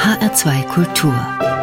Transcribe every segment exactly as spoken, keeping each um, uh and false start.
H R zwei Kultur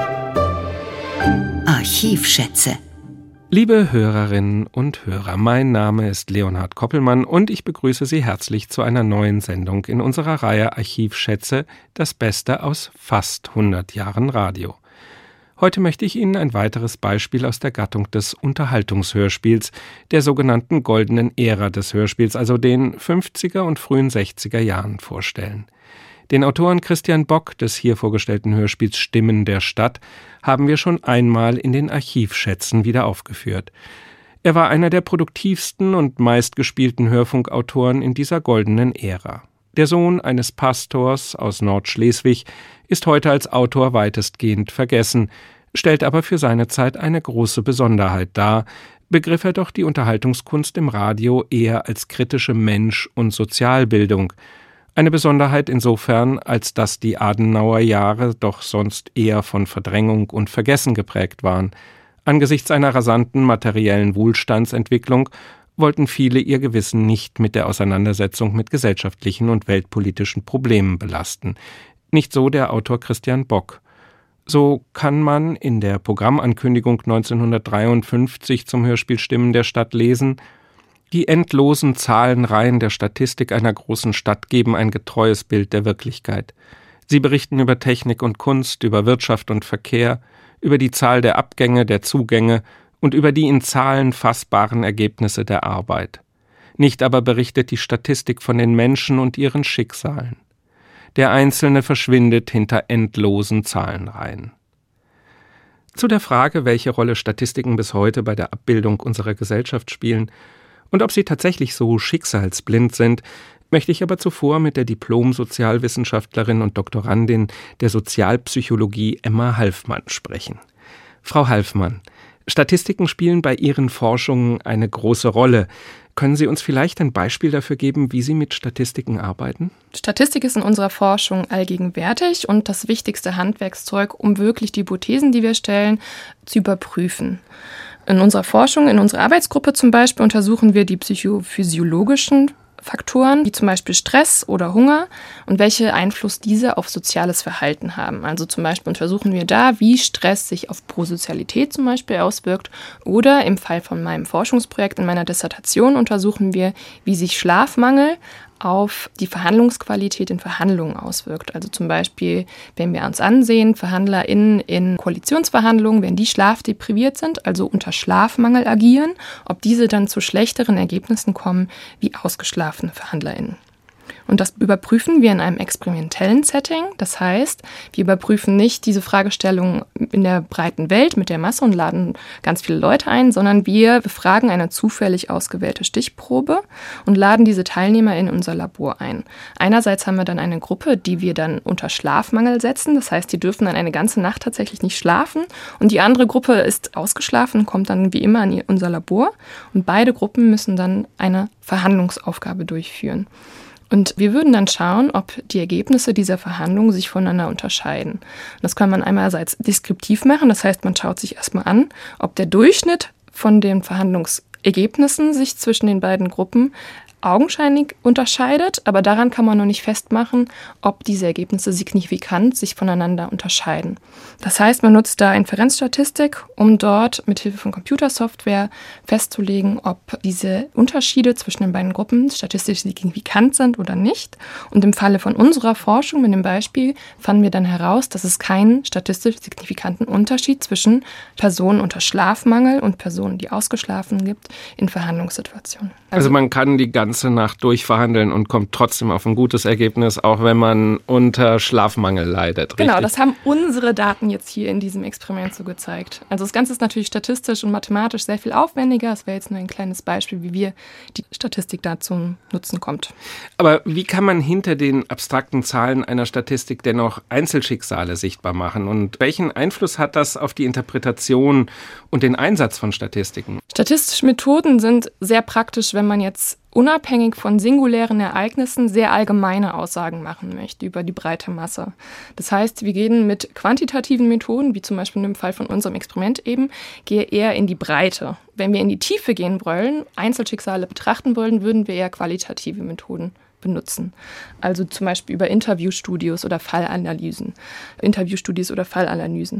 Archivschätze. Liebe Hörerinnen und Hörer, mein Name ist Leonhard Koppelmann und ich begrüße Sie herzlich zu einer neuen Sendung in unserer Reihe Archivschätze, das Beste aus fast hundert Jahren Radio. Heute möchte ich Ihnen ein weiteres Beispiel aus der Gattung des Unterhaltungshörspiels, der sogenannten goldenen Ära des Hörspiels, also den fünfziger und frühen sechziger Jahren, vorstellen. Den Autoren Christian Bock des hier vorgestellten Hörspiels Stimmen der Stadt haben wir schon einmal in den Archivschätzen wieder aufgeführt. Er war einer der produktivsten und meistgespielten Hörfunkautoren in dieser goldenen Ära. Der Sohn eines Pastors aus Nordschleswig ist heute als Autor weitestgehend vergessen, stellt aber für seine Zeit eine große Besonderheit dar, begriff er doch die Unterhaltungskunst im Radio eher als kritische Mensch- und Sozialbildung. Eine Besonderheit insofern, als dass die Adenauer Jahre doch sonst eher von Verdrängung und Vergessen geprägt waren. Angesichts einer rasanten materiellen Wohlstandsentwicklung wollten viele ihr Gewissen nicht mit der Auseinandersetzung mit gesellschaftlichen und weltpolitischen Problemen belasten. Nicht so der Autor Christian Bock. So kann man in der Programmankündigung neunzehnhundertdreiundfünfzig zum Hörspiel Stimmen der Stadt lesen: Die endlosen Zahlenreihen der Statistik einer großen Stadt geben ein getreues Bild der Wirklichkeit. Sie berichten über Technik und Kunst, über Wirtschaft und Verkehr, über die Zahl der Abgänge, der Zugänge und über die in Zahlen fassbaren Ergebnisse der Arbeit. Nicht aber berichtet die Statistik von den Menschen und ihren Schicksalen. Der Einzelne verschwindet hinter endlosen Zahlenreihen. Zu der Frage, welche Rolle Statistiken bis heute bei der Abbildung unserer Gesellschaft spielen und ob sie tatsächlich so schicksalsblind sind, möchte ich aber zuvor mit der Diplom-Sozialwissenschaftlerin und Doktorandin der Sozialpsychologie Emma Halfmann sprechen. Frau Halfmann, Statistiken spielen bei Ihren Forschungen eine große Rolle. Können Sie uns vielleicht ein Beispiel dafür geben, wie Sie mit Statistiken arbeiten? Statistik ist in unserer Forschung allgegenwärtig und das wichtigste Handwerkszeug, um wirklich die Hypothesen, die wir stellen, zu überprüfen. In unserer Forschung, in unserer Arbeitsgruppe zum Beispiel, untersuchen wir die psychophysiologischen Faktoren, wie zum Beispiel Stress oder Hunger und welche Einfluss diese auf soziales Verhalten haben. Also zum Beispiel untersuchen wir da, wie Stress sich auf Prosozialität zum Beispiel auswirkt, oder im Fall von meinem Forschungsprojekt in meiner Dissertation untersuchen wir, wie sich Schlafmangel auf die Verhandlungsqualität in Verhandlungen auswirkt. Also zum Beispiel, wenn wir uns ansehen, VerhandlerInnen in Koalitionsverhandlungen, wenn die schlafdepriviert sind, also unter Schlafmangel agieren, ob diese dann zu schlechteren Ergebnissen kommen wie ausgeschlafene VerhandlerInnen. Und das überprüfen wir in einem experimentellen Setting. Das heißt, wir überprüfen nicht diese Fragestellung in der breiten Welt mit der Masse und laden ganz viele Leute ein, sondern wir befragen eine zufällig ausgewählte Stichprobe und laden diese Teilnehmer in unser Labor ein. Einerseits haben wir dann eine Gruppe, die wir dann unter Schlafmangel setzen. Das heißt, die dürfen dann eine ganze Nacht tatsächlich nicht schlafen. Und die andere Gruppe ist ausgeschlafen, kommt dann wie immer in unser Labor. Und beide Gruppen müssen dann eine Verhandlungsaufgabe durchführen. Und wir würden dann schauen, ob die Ergebnisse dieser Verhandlungen sich voneinander unterscheiden. Das kann man einerseits deskriptiv machen, das heißt, man schaut sich erstmal an, ob der Durchschnitt von den Verhandlungsergebnissen sich zwischen den beiden Gruppen augenscheinlich unterscheidet, aber daran kann man noch nicht festmachen, ob diese Ergebnisse signifikant sich voneinander unterscheiden. Das heißt, man nutzt da Inferenzstatistik, um dort mithilfe von Computersoftware festzulegen, ob diese Unterschiede zwischen den beiden Gruppen statistisch signifikant sind oder nicht. Und im Falle von unserer Forschung mit dem Beispiel fanden wir dann heraus, dass es keinen statistisch signifikanten Unterschied zwischen Personen unter Schlafmangel und Personen, die ausgeschlafen gibt, in Verhandlungssituationen. Also, also man kann die ganze Nacht durchverhandeln und kommt trotzdem auf ein gutes Ergebnis, auch wenn man unter Schlafmangel leidet. Richtig? Genau, das haben unsere Daten jetzt hier in diesem Experiment so gezeigt. Also das Ganze ist natürlich statistisch und mathematisch sehr viel aufwendiger. Das wäre jetzt nur ein kleines Beispiel, wie wir die Statistik da zum Nutzen kommt. Aber wie kann man hinter den abstrakten Zahlen einer Statistik dennoch Einzelschicksale sichtbar machen? Und welchen Einfluss hat das auf die Interpretation und den Einsatz von Statistiken? Statistische Methoden sind sehr praktisch, wenn man jetzt unabhängig von singulären Ereignissen sehr allgemeine Aussagen machen möchte über die breite Masse. Das heißt, wir gehen mit quantitativen Methoden, wie zum Beispiel im Fall von unserem Experiment eben, gehe eher in die Breite. Wenn wir in die Tiefe gehen wollen, Einzelschicksale betrachten wollen, würden wir eher qualitative Methoden benutzen. Also zum Beispiel über Interviewstudios oder Fallanalysen. Interviewstudios oder Fallanalysen.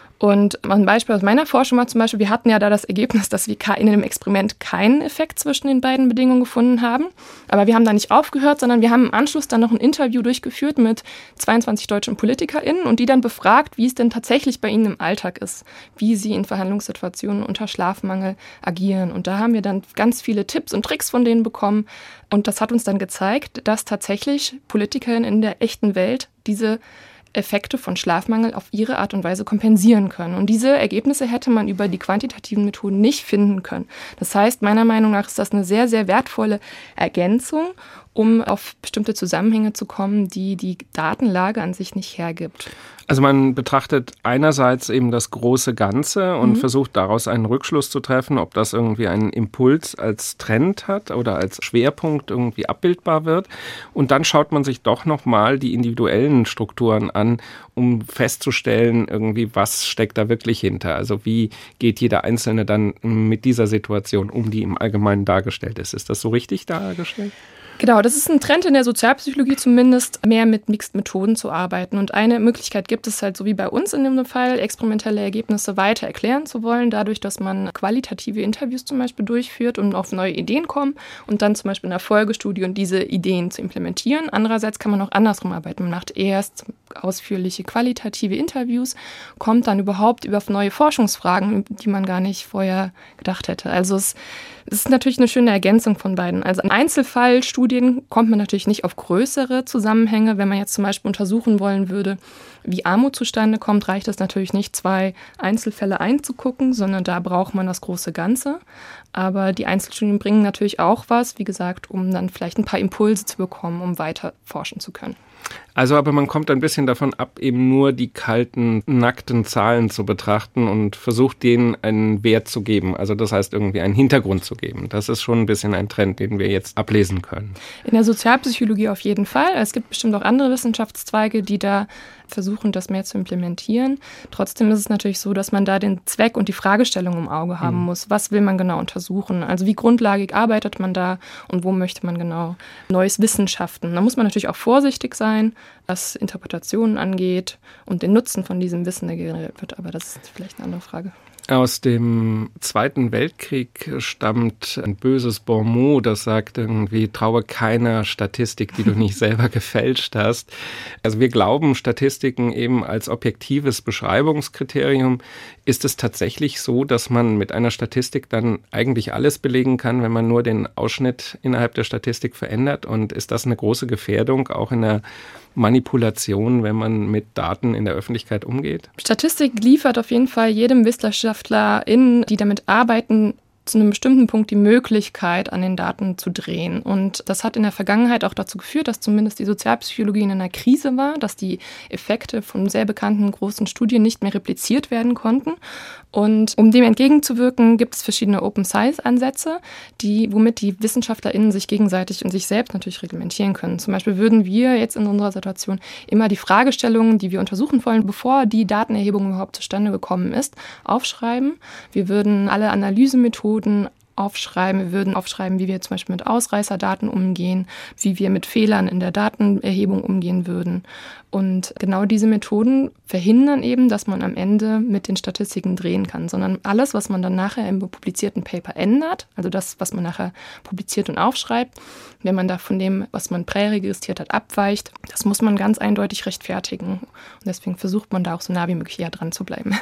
Und ein Beispiel aus meiner Forschung war zum Beispiel, wir hatten ja da das Ergebnis, dass wir in dem Experiment keinen Effekt zwischen den beiden Bedingungen gefunden haben. Aber wir haben da nicht aufgehört, sondern wir haben im Anschluss dann noch ein Interview durchgeführt mit zweiundzwanzig deutschen PolitikerInnen und die dann befragt, wie es denn tatsächlich bei ihnen im Alltag ist, wie sie in Verhandlungssituationen unter Schlafmangel agieren. Und da haben wir dann ganz viele Tipps und Tricks von denen bekommen. Und das hat uns dann gezeigt, dass tatsächlich PolitikerInnen in der echten Welt diese Effekte von Schlafmangel auf ihre Art und Weise kompensieren können. Und diese Ergebnisse hätte man über die quantitativen Methoden nicht finden können. Das heißt, meiner Meinung nach ist das eine sehr, sehr wertvolle Ergänzung, um auf bestimmte Zusammenhänge zu kommen, die die Datenlage an sich nicht hergibt. Also man betrachtet einerseits eben das große Ganze und mhm. versucht daraus einen Rückschluss zu treffen, ob das irgendwie einen Impuls als Trend hat oder als Schwerpunkt irgendwie abbildbar wird. Und dann schaut man sich doch nochmal die individuellen Strukturen an, um festzustellen, irgendwie, was steckt da wirklich hinter. Also wie geht jeder Einzelne dann mit dieser Situation um, die im Allgemeinen dargestellt ist. Ist das so richtig dargestellt? Genau, das ist ein Trend in der Sozialpsychologie zumindest, mehr mit Mixed-Methoden zu arbeiten. Und eine Möglichkeit gibt es halt, so wie bei uns in dem Fall, experimentelle Ergebnisse weiter erklären zu wollen, dadurch, dass man qualitative Interviews zum Beispiel durchführt und auf neue Ideen kommen und dann zum Beispiel in einer Folgestudie und diese Ideen zu implementieren. Andererseits kann man auch andersrum arbeiten. Man macht erst ausführliche qualitative Interviews, kommt dann überhaupt über neue Forschungsfragen, die man gar nicht vorher gedacht hätte. Also es Es ist natürlich eine schöne Ergänzung von beiden. Also in Einzelfallstudien kommt man natürlich nicht auf größere Zusammenhänge. Wenn man jetzt zum Beispiel untersuchen wollen würde, wie Armut zustande kommt, reicht es natürlich nicht, zwei Einzelfälle einzugucken, sondern da braucht man das große Ganze. Aber die Einzelstudien bringen natürlich auch was, wie gesagt, um dann vielleicht ein paar Impulse zu bekommen, um weiter forschen zu können. Also aber man kommt ein bisschen davon ab, eben nur die kalten, nackten Zahlen zu betrachten und versucht, denen einen Wert zu geben. Also das heißt, irgendwie einen Hintergrund zu geben. Das ist schon ein bisschen ein Trend, den wir jetzt ablesen können. In der Sozialpsychologie auf jeden Fall. Es gibt bestimmt auch andere Wissenschaftszweige, die da versuchen, das mehr zu implementieren. Trotzdem ist es natürlich so, dass man da den Zweck und die Fragestellung im Auge haben mhm. muss. Was will man genau untersuchen? Also wie grundlagig arbeitet man da und wo möchte man genau neues Wissen schaffen? Da muss man natürlich auch vorsichtig sein, was Interpretationen angeht und den Nutzen von diesem Wissen, der generiert wird. Aber das ist vielleicht eine andere Frage. Aus dem Zweiten Weltkrieg stammt ein böses Bonmot, das sagt irgendwie, traue keiner Statistik, die du nicht selber gefälscht hast. Also wir glauben Statistiken eben als objektives Beschreibungskriterium. Ist es tatsächlich so, dass man mit einer Statistik dann eigentlich alles belegen kann, wenn man nur den Ausschnitt innerhalb der Statistik verändert? Und ist das eine große Gefährdung auch in der Manipulation, wenn man mit Daten in der Öffentlichkeit umgeht? Statistik liefert auf jeden Fall jedem WissenschaftlerInnen, die damit arbeiten, zu einem bestimmten Punkt die Möglichkeit, an den Daten zu drehen. Und das hat in der Vergangenheit auch dazu geführt, dass zumindest die Sozialpsychologie in einer Krise war, dass die Effekte von sehr bekannten großen Studien nicht mehr repliziert werden konnten. Und um dem entgegenzuwirken, gibt es verschiedene Open-Science-Ansätze, die, womit die WissenschaftlerInnen sich gegenseitig und sich selbst natürlich reglementieren können. Zum Beispiel würden wir jetzt in unserer Situation immer die Fragestellungen, die wir untersuchen wollen, bevor die Datenerhebung überhaupt zustande gekommen ist, aufschreiben. Wir würden alle Analysemethoden aufschreiben. Wir würden aufschreiben, wie wir zum Beispiel mit Ausreißerdaten umgehen, wie wir mit Fehlern in der Datenerhebung umgehen würden. Und genau diese Methoden verhindern eben, dass man am Ende mit den Statistiken drehen kann, sondern alles, was man dann nachher im publizierten Paper ändert, also das, was man nachher publiziert und aufschreibt, wenn man da von dem, was man präregistriert hat, abweicht, das muss man ganz eindeutig rechtfertigen. Und deswegen versucht man da auch so nah wie möglich ja dran zu bleiben.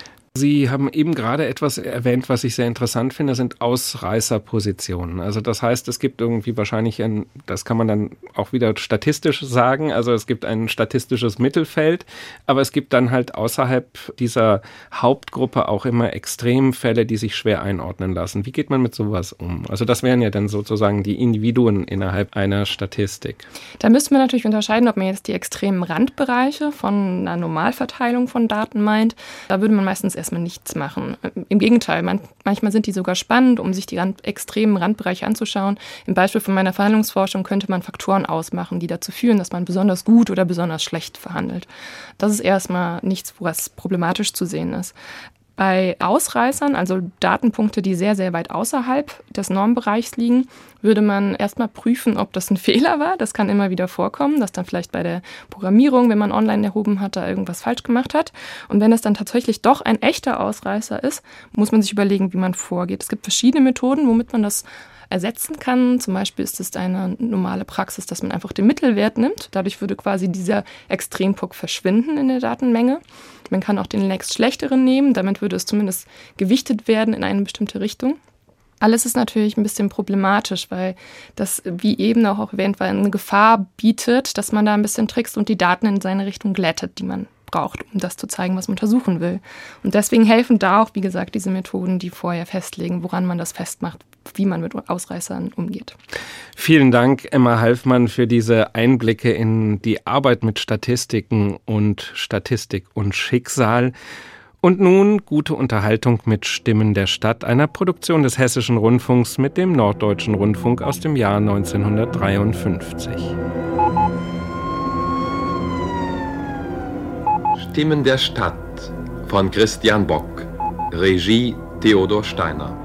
Sie haben eben gerade etwas erwähnt, was ich sehr interessant finde, sind Ausreißerpositionen. Also das heißt, es gibt irgendwie wahrscheinlich ein, das kann man dann auch wieder statistisch sagen, also es gibt ein statistisches Mittelfeld, aber es gibt dann halt außerhalb dieser Hauptgruppe auch immer Extremfälle, die sich schwer einordnen lassen. Wie geht man mit sowas um? Also das wären ja dann sozusagen die Individuen innerhalb einer Statistik. Da müsste man natürlich unterscheiden, ob man jetzt die extremen Randbereiche von einer Normalverteilung von Daten meint. Da würde man meistens erstmal nichts machen. Im Gegenteil, man, manchmal sind die sogar spannend, um sich die Rand, extremen Randbereiche anzuschauen. Im Beispiel von meiner Verhandlungsforschung könnte man Faktoren ausmachen, die dazu führen, dass man besonders gut oder besonders schlecht verhandelt. Das ist erstmal nichts, was problematisch zu sehen ist. Bei Ausreißern, also Datenpunkte, die sehr, sehr weit außerhalb des Normbereichs liegen, würde man erstmal prüfen, ob das ein Fehler war. Das kann immer wieder vorkommen, dass dann vielleicht bei der Programmierung, wenn man online erhoben hat, da irgendwas falsch gemacht hat. Und wenn es dann tatsächlich doch ein echter Ausreißer ist, muss man sich überlegen, wie man vorgeht. Es gibt verschiedene Methoden, womit man das ersetzen kann. Zum Beispiel ist es eine normale Praxis, dass man einfach den Mittelwert nimmt. Dadurch würde quasi dieser Extrempunkt verschwinden in der Datenmenge. Man kann auch den nächst schlechteren nehmen. Damit würde es zumindest gewichtet werden in eine bestimmte Richtung. Alles ist natürlich ein bisschen problematisch, weil das, wie eben auch erwähnt war, eine Gefahr bietet, dass man da ein bisschen trickst und die Daten in seine Richtung glättet, die man braucht, um das zu zeigen, was man untersuchen will. Und deswegen helfen da auch, wie gesagt, diese Methoden, die vorher festlegen, woran man das festmacht, wie man mit Ausreißern umgeht. Vielen Dank, Emma Halfmann, für diese Einblicke in die Arbeit mit Statistiken und Statistik und Schicksal. Und nun gute Unterhaltung mit Stimmen der Stadt, einer Produktion des Hessischen Rundfunks mit dem Norddeutschen Rundfunk aus dem Jahr neunzehnhundertdreiundfünfzig. Stimmen der Stadt von Christian Bock, Regie Theodor Steiner.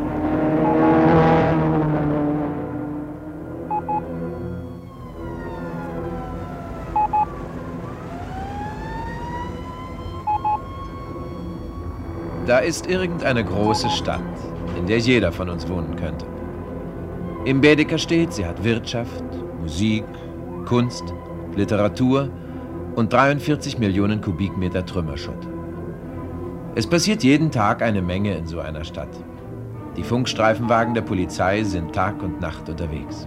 Da ist irgendeine große Stadt, in der jeder von uns wohnen könnte. Im Baedeker steht, sie hat Wirtschaft, Musik, Kunst, Literatur und dreiundvierzig Millionen Kubikmeter Trümmerschutt. Es passiert jeden Tag eine Menge in so einer Stadt. Die Funkstreifenwagen der Polizei sind Tag und Nacht unterwegs.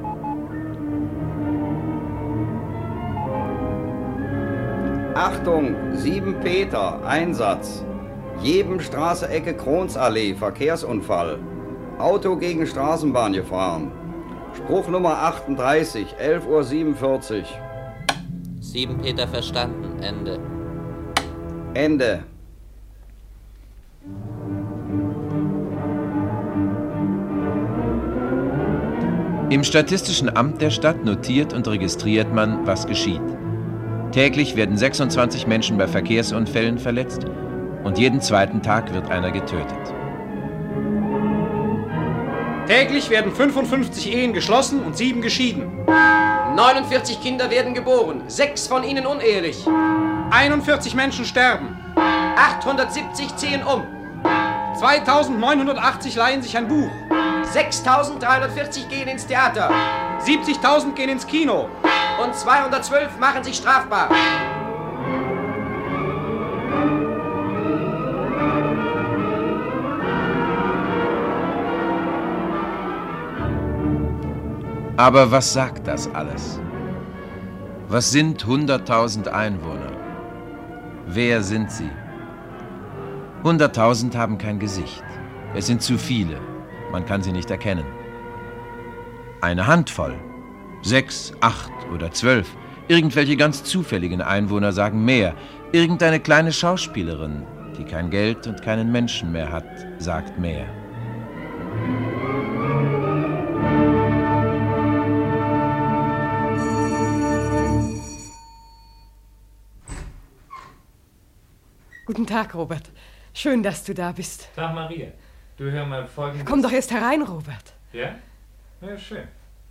Achtung, sieben Peter, Einsatz. Jedem Straße Ecke Kronsallee, Verkehrsunfall. Auto gegen Straßenbahn gefahren. Spruch Nummer achtunddreißig, elf Uhr siebenundvierzig. sieben Peter verstanden, Ende. Ende. Im Statistischen Amt der Stadt notiert und registriert man, was geschieht. Täglich werden sechsundzwanzig Menschen bei Verkehrsunfällen verletzt und jeden zweiten Tag wird einer getötet. Täglich werden fünfundfünfzig Ehen geschlossen und sieben geschieden. neunundvierzig Kinder werden geboren, sechs von ihnen unehelich. einundvierzig Menschen sterben. achthundertsiebzig ziehen um. zweitausendneunhundertachtzig leihen sich ein Buch. sechstausenddreihundertvierzig gehen ins Theater. siebzigtausend gehen ins Kino. Und zweihundertzwölf machen sich strafbar. Aber was sagt das alles? Was sind hunderttausend Einwohner? Wer sind sie? hunderttausend haben kein Gesicht. Es sind zu viele. Man kann sie nicht erkennen. Eine Handvoll. Sechs, acht oder zwölf. Irgendwelche ganz zufälligen Einwohner sagen mehr. Irgendeine kleine Schauspielerin, die kein Geld und keinen Menschen mehr hat, sagt mehr. Guten Tag, Robert. Schön, dass du da bist. Tag, Maria. Du, hör mal folgendes... Komm doch erst herein, Robert. Ja? Ja, schön.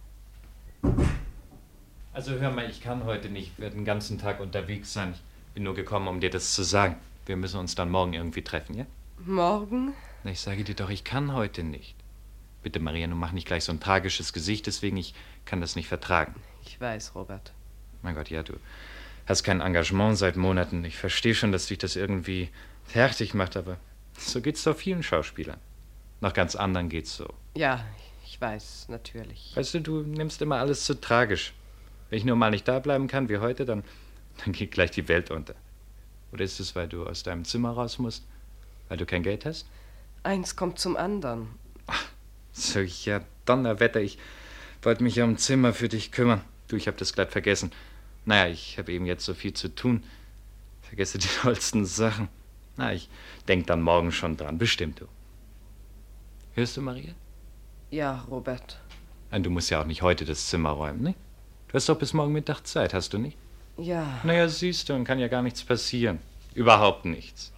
Also hör mal, ich kann heute nicht, werde den ganzen Tag unterwegs sein. Ich bin nur gekommen, um dir das zu sagen. Wir müssen uns dann morgen irgendwie treffen, ja? Morgen? Na, ich sage dir doch, ich kann heute nicht. Bitte, Maria, nun mach nicht gleich so ein tragisches Gesicht, deswegen ich kann das nicht vertragen. Ich weiß, Robert. Mein Gott, ja, du hast kein Engagement seit Monaten. Ich verstehe schon, dass dich das irgendwie fertig macht, aber so geht's doch vielen Schauspielern. Noch ganz anderen geht's so. Ja, ich weiß, natürlich. Weißt du, du nimmst immer alles zu tragisch. Wenn ich nur mal nicht da bleiben kann wie heute, dann, dann geht gleich die Welt unter. Oder ist es, weil du aus deinem Zimmer raus musst? Weil du kein Geld hast? Eins kommt zum anderen. Ach, so, ja, Donnerwetter, ich wollte mich ja um Zimmer für dich kümmern. Du, ich habe das glatt vergessen. Naja, ich habe eben jetzt so viel zu tun. Vergesse die tollsten Sachen. Na, ich denk dann morgen schon dran, bestimmt, du. Hörst du, Maria? Ja, Robert. Nein, du musst ja auch nicht heute das Zimmer räumen, ne? Du hast doch bis morgen Mittag Zeit, hast du nicht? Ja. Naja, siehst du, dann kann ja gar nichts passieren. Überhaupt nichts.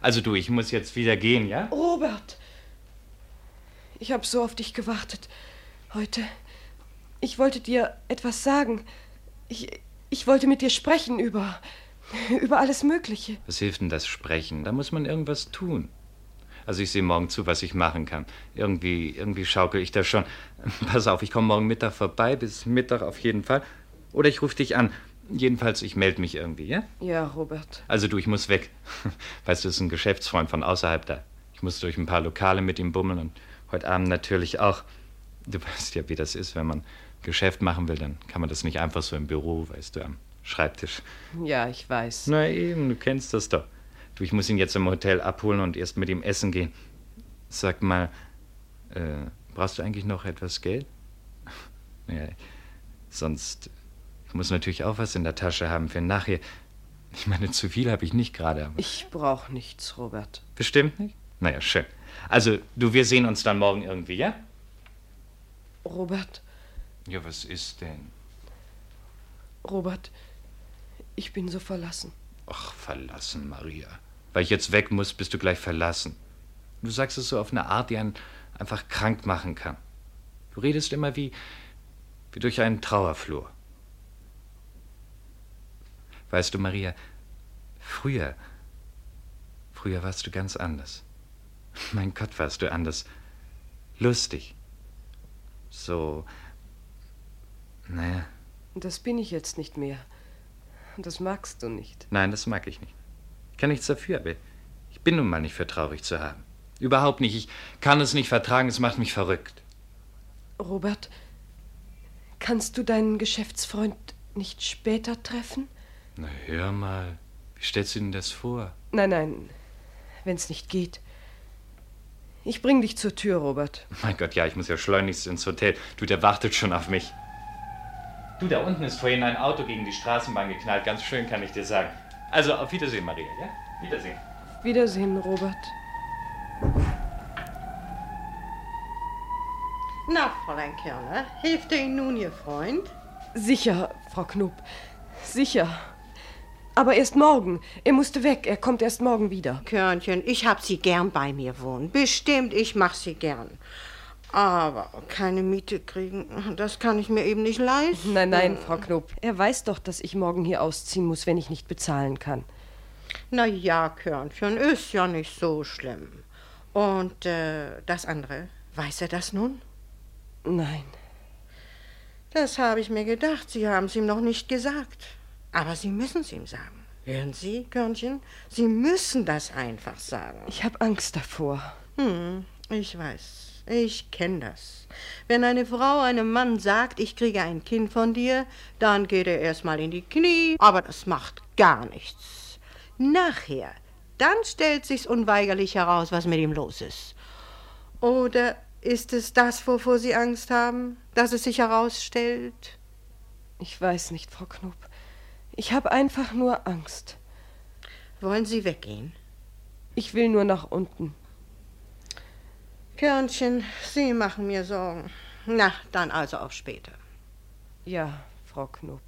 Also du, ich muss jetzt wieder gehen, ja? Robert! Ich habe so auf dich gewartet. Heute. Ich wollte dir etwas sagen. Ich, ich wollte mit dir sprechen über... über alles Mögliche. Was hilft denn das Sprechen? Da muss man irgendwas tun. Also ich sehe morgen zu, was ich machen kann. Irgendwie, irgendwie schaukel ich das schon. Pass auf, ich komme morgen Mittag vorbei, bis Mittag auf jeden Fall. Oder ich rufe dich an. Jedenfalls, ich melde mich irgendwie, ja? Ja, Robert. Also du, ich muss weg. Weißt du, das ist ein Geschäftsfreund von außerhalb da. Ich muss durch ein paar Lokale mit ihm bummeln und heute Abend natürlich auch. Du weißt ja, wie das ist, wenn man Geschäft machen will, dann kann man das nicht einfach so im Büro, weißt du, am Schreibtisch. Ja, ich weiß. Na eben, du kennst das doch. Du, ich muss ihn jetzt im Hotel abholen und erst mit ihm essen gehen. Sag mal, äh, brauchst du eigentlich noch etwas Geld? Ja, sonst... Ich muss natürlich auch was in der Tasche haben für nachher. Ich meine, zu viel habe ich nicht gerade. Aber ich brauche nichts, Robert. Bestimmt nicht? Naja, schön. Also, du, wir sehen uns dann morgen irgendwie, ja? Robert. Ja, was ist denn? Robert, ich bin so verlassen. Ach, verlassen, Maria. Weil ich jetzt weg muss, bist du gleich verlassen. Du sagst es so auf eine Art, die einen einfach krank machen kann. Du redest immer wie, wie durch einen Trauerflur. Weißt du, Maria, früher, früher warst du ganz anders. Mein Gott, warst du anders. Lustig. So, naja. Das bin ich jetzt nicht mehr. Das magst du nicht. Nein, das mag ich nicht. Ich kann nichts dafür, aber ich bin nun mal nicht für traurig zu haben. Überhaupt nicht. Ich kann es nicht vertragen, es macht mich verrückt. Robert, kannst du deinen Geschäftsfreund nicht später treffen? Na, hör mal. Wie stellst du denn das vor? Nein, nein, wenn's nicht geht. Ich bring dich zur Tür, Robert. Mein Gott, ja, ich muss ja schleunigst ins Hotel. Du, der wartet schon auf mich. Du, da unten ist vorhin ein Auto gegen die Straßenbahn geknallt. Ganz schön, kann ich dir sagen. Also, auf Wiedersehen, Maria, ja? Wiedersehen. Wiedersehen, Robert. Na, Fräulein Körner, hilft Ihnen nun Ihr Freund? Sicher, Frau Knob, sicher. Aber erst morgen. Er musste weg. Er kommt erst morgen wieder. Körnchen, ich hab Sie gern bei mir wohnen. Bestimmt, ich mach Sie gern. Aber keine Miete kriegen, das kann ich mir eben nicht leisten. Nein, nein, Frau Knob. Er weiß doch, dass ich morgen hier ausziehen muss, wenn ich nicht bezahlen kann. Na ja, Körnchen, ist ja nicht so schlimm. Und äh, das andere, weiß er das nun? Nein. Das habe ich mir gedacht. Sie haben es ihm noch nicht gesagt. Aber Sie müssen es ihm sagen. Hören Sie, Körnchen? Sie müssen das einfach sagen. Ich habe Angst davor. Hm, ich weiß. Ich kenne das. Wenn eine Frau einem Mann sagt, ich kriege ein Kind von dir, dann geht er erstmal in die Knie, aber das macht gar nichts. Nachher, dann stellt sich's unweigerlich heraus, was mit ihm los ist. Oder ist es das, wovor Sie Angst haben, dass es sich herausstellt? Ich weiß nicht, Frau Knob. Ich habe einfach nur Angst. Wollen Sie weggehen? Ich will nur nach unten. Körnchen, Sie machen mir Sorgen. Na, dann also auf später. Ja, Frau Knob.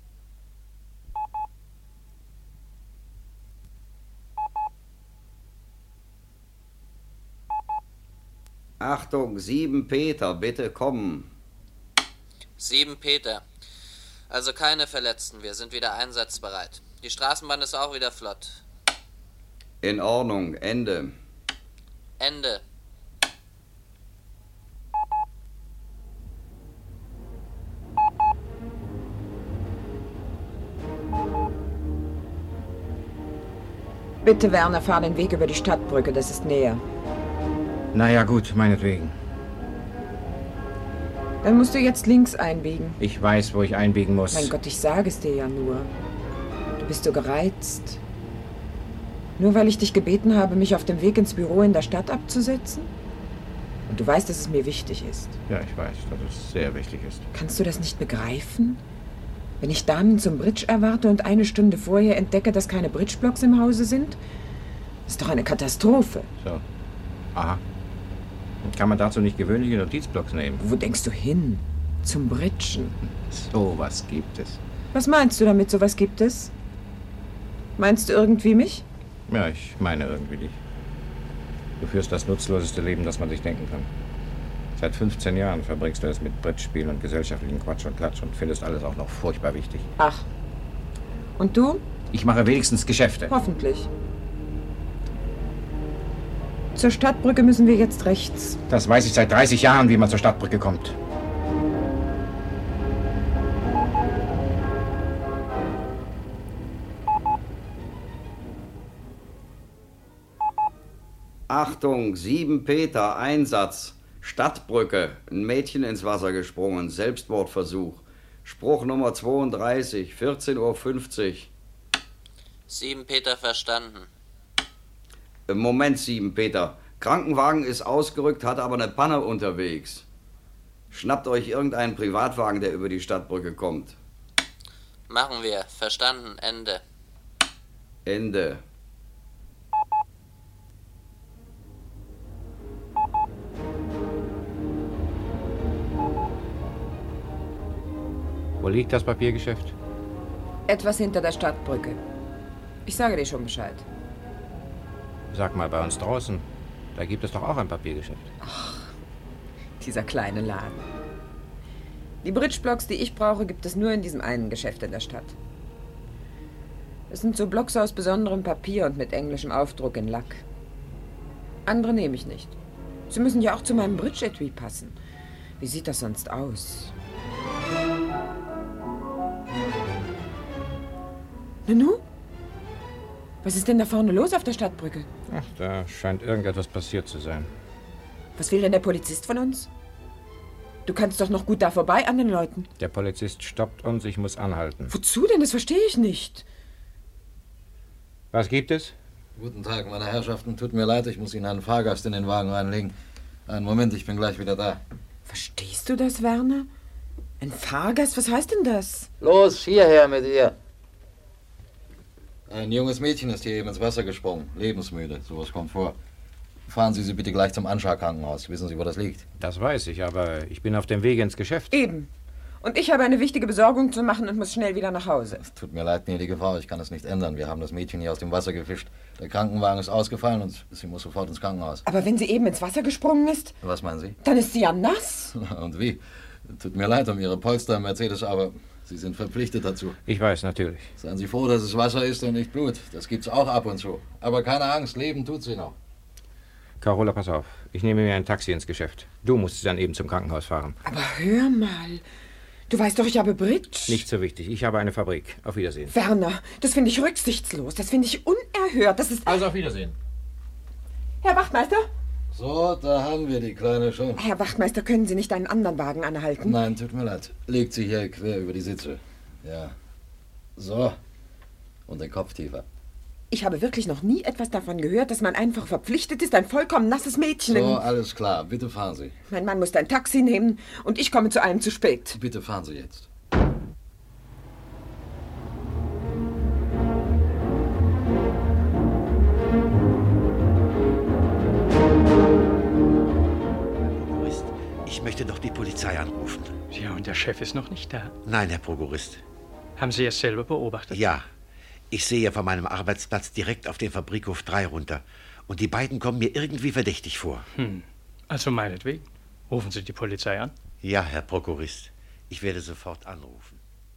Achtung, sieben Peter, bitte kommen. Sieben Peter. Also keine Verletzten, wir sind wieder einsatzbereit. Die Straßenbahn ist auch wieder flott. In Ordnung, Ende. Ende. Bitte, Werner, fahr den Weg über die Stadtbrücke, das ist näher. Na ja, gut, meinetwegen. Dann musst du jetzt links einbiegen. Ich weiß, wo ich einbiegen muss. Mein Gott, ich sage es dir ja nur. Du bist so gereizt. Nur weil ich dich gebeten habe, mich auf dem Weg ins Büro in der Stadt abzusetzen? Und du weißt, dass es mir wichtig ist. Ja, ich weiß, dass es sehr wichtig ist. Kannst du das nicht begreifen? Wenn ich Damen zum Bridge erwarte und eine Stunde vorher entdecke, dass keine Bridgeblocks im Hause sind? Das ist doch eine Katastrophe. So. Aha. Kann man dazu nicht gewöhnliche Notizblocks nehmen? Wo denkst du hin? Zum Bridgen. So was gibt es. Was meinst du damit, sowas gibt es? Meinst du irgendwie mich? Ja, ich meine irgendwie dich. Du führst das nutzloseste Leben, das man sich denken kann. Seit fünfzehn Jahren verbringst du es mit Brettspielen und gesellschaftlichen Quatsch und Klatsch und findest alles auch noch furchtbar wichtig. Ach. Und du? Ich mache wenigstens Geschäfte. Hoffentlich. Zur Stadtbrücke müssen wir jetzt rechts. Das weiß ich seit dreißig Jahren, wie man zur Stadtbrücke kommt. Achtung, sieben Peter, Einsatz. Stadtbrücke, ein Mädchen ins Wasser gesprungen, Selbstmordversuch. Spruch Nummer zweiunddreißig, vierzehn Uhr fünfzig. sieben Peter verstanden. Moment, sieben Peter. Krankenwagen ist ausgerückt, hat aber eine Panne unterwegs. Schnappt euch irgendeinen Privatwagen, der über die Stadtbrücke kommt. Machen wir. Verstanden. Ende. Ende. Wo liegt das Papiergeschäft? Etwas hinter der Stadtbrücke. Ich sage dir schon Bescheid. Sag mal, bei uns draußen, da gibt es doch auch ein Papiergeschäft. Ach, dieser kleine Laden. Die Bridge-Blocks, die ich brauche, gibt es nur in diesem einen Geschäft in der Stadt. Es sind so Blocks aus besonderem Papier und mit englischem Aufdruck in Lack. Andere nehme ich nicht. Sie müssen ja auch zu meinem Bridge-Etui passen. Wie sieht das sonst aus? Nanu? Was ist denn da vorne los auf der Stadtbrücke? Ach, da scheint irgendetwas passiert zu sein. Was will denn der Polizist von uns? Du kannst doch noch gut da vorbei an den Leuten. Der Polizist stoppt uns, ich muss anhalten. Wozu denn? Das verstehe ich nicht. Was gibt es? Guten Tag, meine Herrschaften. Tut mir leid, ich muss Ihnen einen Fahrgast in den Wagen reinlegen. Einen Moment, ich bin gleich wieder da. Verstehst du das, Werner? Ein Fahrgast? Was heißt denn das? Los, hierher mit ihr. Ein junges Mädchen ist hier eben ins Wasser gesprungen. Lebensmüde, sowas kommt vor. Fahren Sie sie bitte gleich zum Anschlag-Krankenhaus. Wissen Sie, wo das liegt? Das weiß ich, aber ich bin auf dem Wege ins Geschäft. Eben. Und ich habe eine wichtige Besorgung zu machen und muss schnell wieder nach Hause. Es tut mir leid, gnädige Frau, ich kann es nicht ändern. Wir haben das Mädchen hier aus dem Wasser gefischt. Der Krankenwagen ist ausgefallen und sie muss sofort ins Krankenhaus. Aber wenn sie eben ins Wasser gesprungen ist? Was meinen Sie? Dann ist sie ja nass. Und wie? Tut mir leid um Ihre Polster im Mercedes, aber Sie sind verpflichtet dazu. Ich weiß, natürlich. Seien Sie froh, dass es Wasser ist und nicht Blut. Das gibt's auch ab und zu. Aber keine Angst, leben tut sie noch. Carola, pass auf. Ich nehme mir ein Taxi ins Geschäft. Du musst sie dann eben zum Krankenhaus fahren. Aber hör mal. Du weißt doch, ich habe Bridge. Nicht so wichtig. Ich habe eine Fabrik. Auf Wiedersehen. Werner, das finde ich rücksichtslos. Das finde ich unerhört. Das ist... Also auf Wiedersehen. Herr Wachtmeister? So, da haben wir die Kleine schon. Herr Wachtmeister, können Sie nicht einen anderen Wagen anhalten? Nein, tut mir leid. Legt sie hier quer über die Sitze. Ja. So. Und den Kopf tiefer. Ich habe wirklich noch nie etwas davon gehört, dass man einfach verpflichtet ist, ein vollkommen nasses Mädchen... So, alles klar. Bitte fahren Sie. Mein Mann muss ein Taxi nehmen und ich komme zu einem zu spät. Bitte fahren Sie jetzt. Ich möchte doch die Polizei anrufen. Ja, und der Chef ist noch nicht da. Nein, Herr Prokurist. Haben Sie es selber beobachtet? Ja. Ich sehe von meinem Arbeitsplatz direkt auf den Fabrikhof drei runter. Und die beiden kommen mir irgendwie verdächtig vor. Hm. Also meinetwegen. Rufen Sie die Polizei an? Ja, Herr Prokurist. Ich werde sofort anrufen.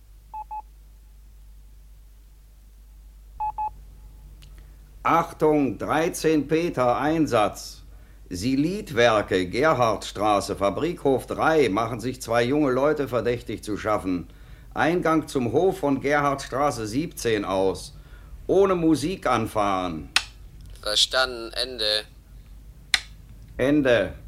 Achtung, dreizehn Peter, Einsatz. Silitwerke, Gerhardstraße, Fabrikhof drei, machen sich zwei junge Leute verdächtig zu schaffen. Eingang zum Hof von Gerhardstraße siebzehn aus. Ohne Musik anfahren. Verstanden. Ende. Ende.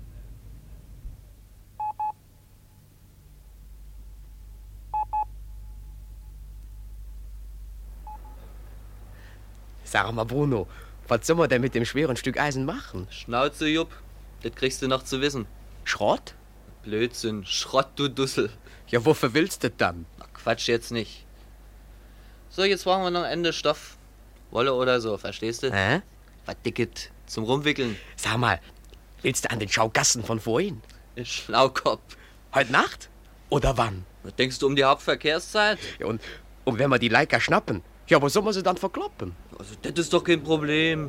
Sag mal, Bruno, was soll man denn mit dem schweren Stück Eisen machen? Schnauze, Jupp. Das kriegst du noch zu wissen. Schrott? Blödsinn. Schrott, du Dussel. Ja, wofür willst du das dann? Ach, Quatsch jetzt nicht. So, jetzt brauchen wir noch Ende Stoff. Wolle oder so, verstehst du? Hä? Was Dicket zum Rumwickeln. Sag mal, willst du an den Schaugassen von vorhin? Ich Schlaukopf. Heute Nacht? Oder wann? Was denkst du um die Hauptverkehrszeit? Ja, und, und wenn wir die Leica schnappen, Ja, wo soll man sie dann verkloppen? Also, das ist doch kein Problem.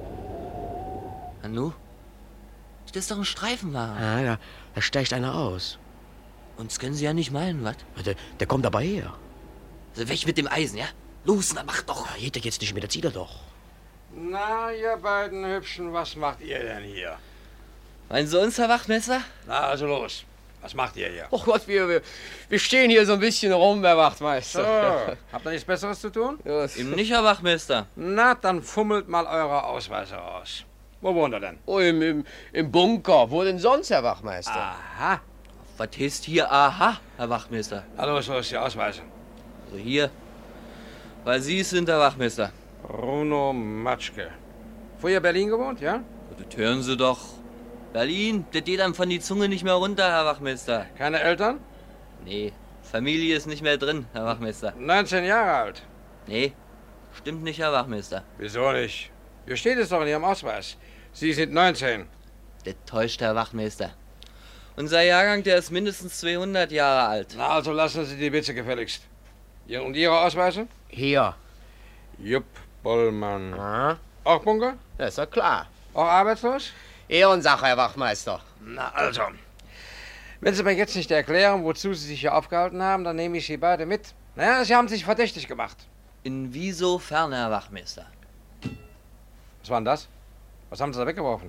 Nanu? Das ist doch ein Streifenwagen. Ah, ja, da steigt einer aus. Uns können Sie ja nicht meinen, was? Der, der kommt aber her. Also weg mit dem Eisen, ja? Los, na mach doch. Ja, geht er jetzt nicht mehr, der zieht er doch. Na, ihr beiden Hübschen, was macht ihr denn hier? Meinen Sie uns, Herr Wachtmeister? Na, also los. Was macht ihr hier? Och Gott, wir, wir, wir stehen hier so ein bisschen rum, Herr Wachtmeister. So, habt ihr nichts Besseres zu tun? Ja, Eben nicht, Herr Wachtmeister. Na, dann fummelt mal eure Ausweise aus. Wo wohnt ihr denn? Oh, im, im, im Bunker. Wo denn sonst, Herr Wachtmeister? Aha. Was heißt hier aha, Herr Wachtmeister? Na los, los, die Ausweise. Also hier. Weil Sie es sind, Herr Wachtmeister. Bruno Matschke. Früher Berlin gewohnt, ja? Das hören Sie doch. Berlin, das geht einem von die Zunge nicht mehr runter, Herr Wachtmeister. Keine Eltern? Nee, Familie ist nicht mehr drin, Herr Wachtmeister. neunzehn Jahre alt? Nee, stimmt nicht, Herr Wachtmeister. Wieso nicht? Hier steht es doch in Ihrem Ausweis. Sie sind neunzehn. Das täuscht, Herr Wachtmeister. Unser Jahrgang, der ist mindestens zweihundert Jahre alt. Na, also lassen Sie die Witze gefälligst. Ihr und Ihre Ausweise? Hier. Jupp Bollmann. Aha. Auch Bunker? Das ist ja klar. Auch arbeitslos? Ehrensache, Herr Wachtmeister. Na also. Wenn Sie mir jetzt nicht erklären, wozu Sie sich hier aufgehalten haben, dann nehme ich Sie beide mit. Naja, Sie haben sich verdächtig gemacht. Inwiesofern, Herr Wachtmeister? Was war denn das? Was haben Sie da weggeworfen?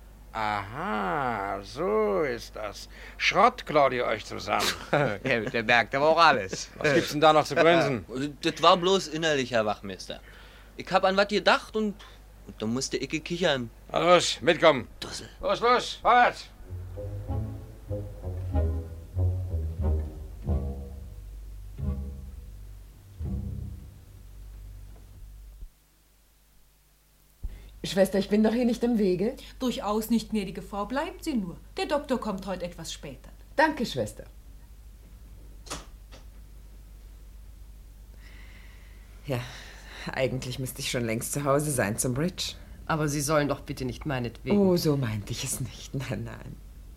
Aha, so ist das. Schrott klaut ihr euch zusammen. der, der merkt aber auch alles. Was gibt's denn da noch zu grinsen? Das war bloß innerlich, Herr Wachtmeister. Ich hab an was gedacht und, und da musste ich kichern. Na los, mitkommen. Dussel. Los, los, vorwärts. Schwester, ich bin doch hier nicht im Wege. Durchaus nicht, gnädige Frau. Bleiben Sie nur. Der Doktor kommt heute etwas später. Danke, Schwester. Ja, eigentlich müsste ich schon längst zu Hause sein zum Bridge. Aber Sie sollen doch bitte nicht meinetwegen. Oh, so meinte ich es nicht. Nein, nein.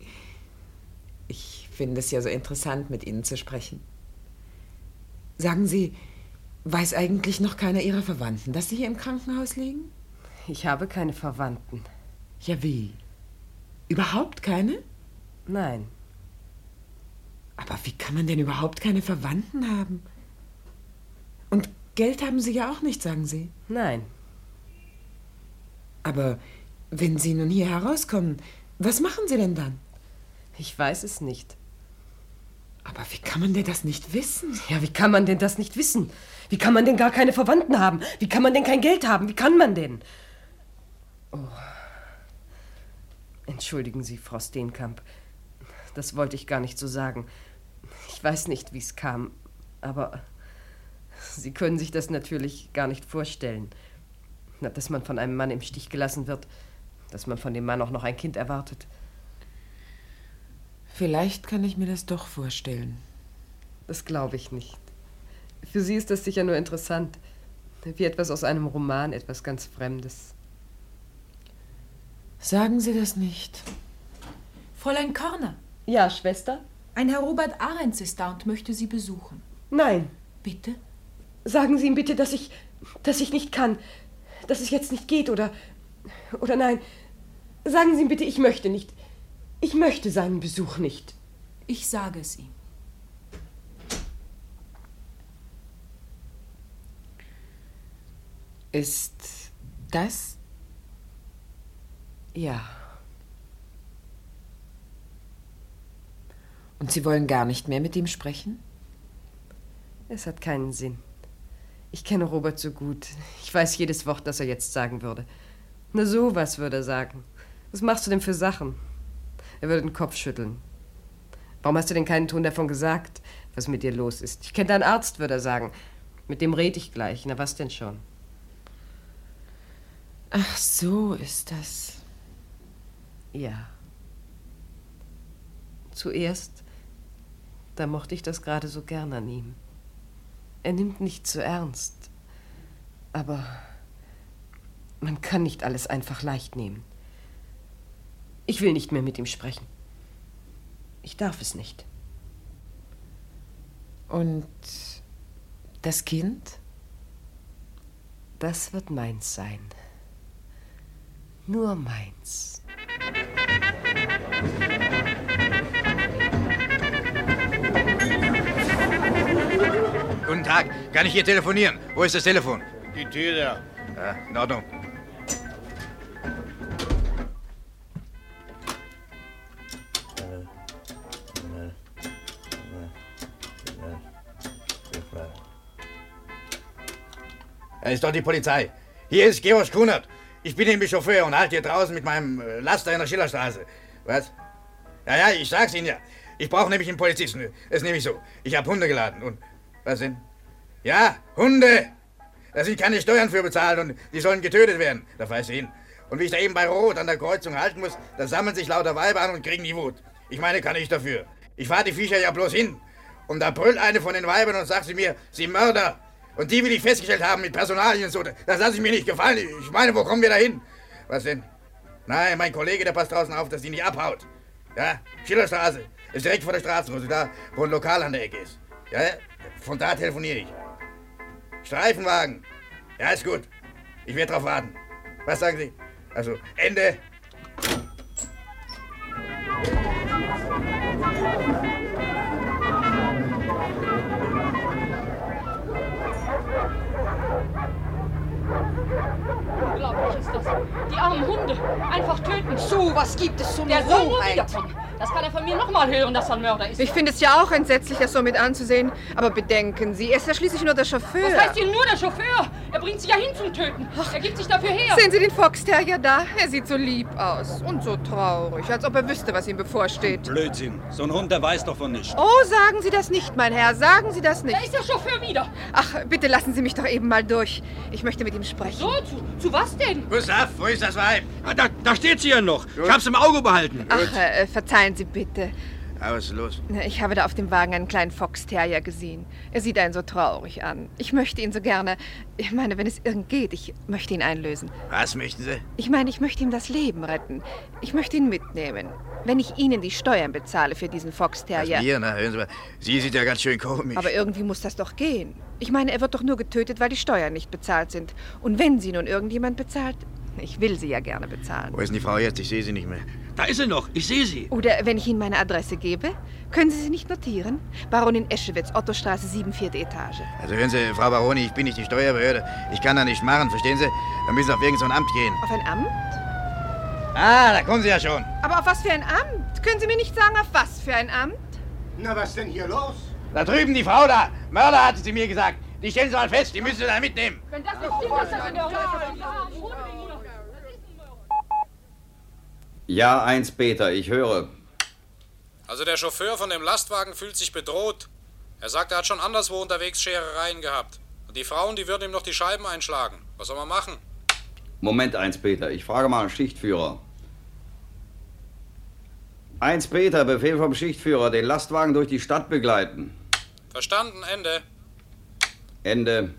Ich finde es ja so interessant, mit Ihnen zu sprechen. Sagen Sie, weiß eigentlich noch keiner Ihrer Verwandten, dass Sie hier im Krankenhaus liegen? Ich habe keine Verwandten. Ja, wie? Überhaupt keine? Nein. Aber wie kann man denn überhaupt keine Verwandten haben? Und Geld haben Sie ja auch nicht, sagen Sie? Nein. Aber wenn Sie nun hier herauskommen, was machen Sie denn dann? Ich weiß es nicht. Aber wie kann man denn das nicht wissen? Ja, wie kann man denn das nicht wissen? Wie kann man denn gar keine Verwandten haben? Wie kann man denn kein Geld haben? Wie kann man denn? Oh. Entschuldigen Sie, Frau Steenkamp. Das wollte ich gar nicht so sagen. Ich weiß nicht, wie es kam, aber Sie können sich das natürlich gar nicht vorstellen. Dass man von einem Mann im Stich gelassen wird, dass man von dem Mann auch noch ein Kind erwartet. Vielleicht kann ich mir das doch vorstellen. Das glaube ich nicht. Für Sie ist das sicher nur interessant. Wie etwas aus einem Roman, etwas ganz Fremdes. Sagen Sie das nicht. Fräulein Körner. Ja, Schwester? Ein Herr Robert Ahrens ist da und möchte Sie besuchen. Nein. Bitte? Sagen Sie ihm bitte, dass ich, dass ich nicht kann. Dass es jetzt nicht geht, oder... Oder nein. Sagen Sie ihm bitte, ich möchte nicht. Ich möchte seinen Besuch nicht. Ich sage es ihm. Ist das? Ja. Und Sie wollen gar nicht mehr mit ihm sprechen? Es hat keinen Sinn. Ich kenne Robert so gut. Ich weiß jedes Wort, das er jetzt sagen würde. Na, sowas würde er sagen. Was machst du denn für Sachen? Er würde den Kopf schütteln. Warum hast du denn keinen Ton davon gesagt, was mit dir los ist? Ich kenne deinen Arzt, würde er sagen. Mit dem red ich gleich. Na, was denn schon? Ach, so ist das. Ja. Zuerst, da mochte ich das gerade so gern an ihm. Er nimmt nicht zu ernst. Aber man kann nicht alles einfach leicht nehmen. Ich will nicht mehr mit ihm sprechen. Ich darf es nicht. Und das Kind? das wird meins sein. Nur meins. Guten Tag, kann ich hier telefonieren? Wo ist das Telefon? Die Tür da. Ja, in Ordnung. Da ist doch die Polizei. Hier ist Georg Kunert. Ich bin nämlich Chauffeur und halte hier draußen mit meinem Laster in der Schillerstraße. Was? Ja, ja, ich sag's Ihnen ja. Ich brauche nämlich einen Polizisten. Das ist nämlich so. Ich habe Hunde geladen und... Was denn? Ja, Hunde! Da sind keine Steuern für bezahlt und die sollen getötet werden. Da weiß ich hin. Und wie ich da eben bei Rot an der Kreuzung halten muss, da sammeln sich lauter Weiber an und kriegen die Wut. Ich meine, kann ich dafür. Ich fahre die Viecher ja bloß hin. Und da brüllt eine von den Weibern und sagt sie mir, sie Mörder. Und die will ich festgestellt haben mit Personalien und so. Das lasse ich mir nicht gefallen. Ich meine, wo kommen wir da hin? Was denn? Nein, mein Kollege, der passt draußen auf, dass die nicht abhaut. Ja, Schillerstraße. Ist direkt vor der Straßenrose, da, wo ein Lokal an der Ecke ist. Ja, von da telefoniere ich. Streifenwagen. Ja, ist gut. Ich werde drauf warten. Was sagen Sie? Also, Ende. Unglaublich ist das. Die armen Hunde. Einfach töten. So, was gibt es zum Der soll nur Rohheit? wiederkommen. Das kann er von mir noch mal hören, dass er ein Mörder ist. Ich finde es ja auch entsetzlich, das so mit anzusehen. Aber bedenken Sie, er ist ja schließlich nur der Chauffeur. Was heißt hier nur der Chauffeur? Er bringt sich ja hin zum Töten. Er gibt sich dafür her. Sehen Sie den Fox Terrier da? Er sieht so lieb aus und so traurig, als ob er wüsste, was ihm bevorsteht. Blödsinn. So ein Hund, der weiß doch von nichts. Oh, sagen Sie das nicht, mein Herr. Sagen Sie das nicht. Da ist der Chauffeur wieder. Ach, bitte lassen Sie mich doch eben mal durch. Ich möchte mit ihm sprechen. So, zu, zu was denn? Gustav, wo ist das Weib? Ah, da, da steht sie ja noch. Gut. Ich hab's im Auge behalten. Ach, äh, verzeihen Sie bitte. Ja, was ist los? Ich habe da auf dem Wagen einen kleinen Fox Terrier gesehen. Er sieht einen so traurig an. Ich möchte ihn so gerne... Ich meine, wenn es irgend geht, ich möchte ihn einlösen. Was möchten Sie? Ich meine, ich möchte ihm das Leben retten. Ich möchte ihn mitnehmen. Wenn ich Ihnen die Steuern bezahle für diesen Fox Terrier... Was, mir, na, hören Sie mal. Sie sieht ja ganz schön komisch. Aber irgendwie muss das doch gehen. Ich meine, er wird doch nur getötet, weil die Steuern nicht bezahlt sind. Und wenn sie nun irgendjemand bezahlt... Ich will sie ja gerne bezahlen. Wo ist denn die Frau jetzt? Ich sehe sie nicht mehr. Da ist sie noch. Ich sehe sie. Oder wenn ich Ihnen meine Adresse gebe, können Sie sie nicht notieren? Baronin Eschewitz, Ottostraße sieben, vierte Etage. Also hören Sie, Frau Baroni, ich bin nicht die Steuerbehörde. Ich kann da nicht machen, verstehen Sie? Da müssen Sie auf irgend so ein Amt gehen. Auf ein Amt? Ah, da kommen Sie ja schon. Aber auf was für ein Amt? Können Sie mir nicht sagen, auf was für ein Amt? Na, was denn hier los? Da drüben die Frau da. Mörder, hatte sie mir gesagt. Die stellen Sie mal fest, die müssen Sie da mitnehmen. Wenn das nicht stimmt, ist das in der Hölle. Ja, eins Peter, ich höre. Also der Chauffeur von dem Lastwagen fühlt sich bedroht. Er sagt, er hat schon anderswo unterwegs Scherereien gehabt. Und die Frauen, die würden ihm noch die Scheiben einschlagen. Was soll man machen? Moment, eins Peter, ich frage mal einen Schichtführer. eins Peter, Befehl vom Schichtführer, den Lastwagen durch die Stadt begleiten. Verstanden, Ende. Ende.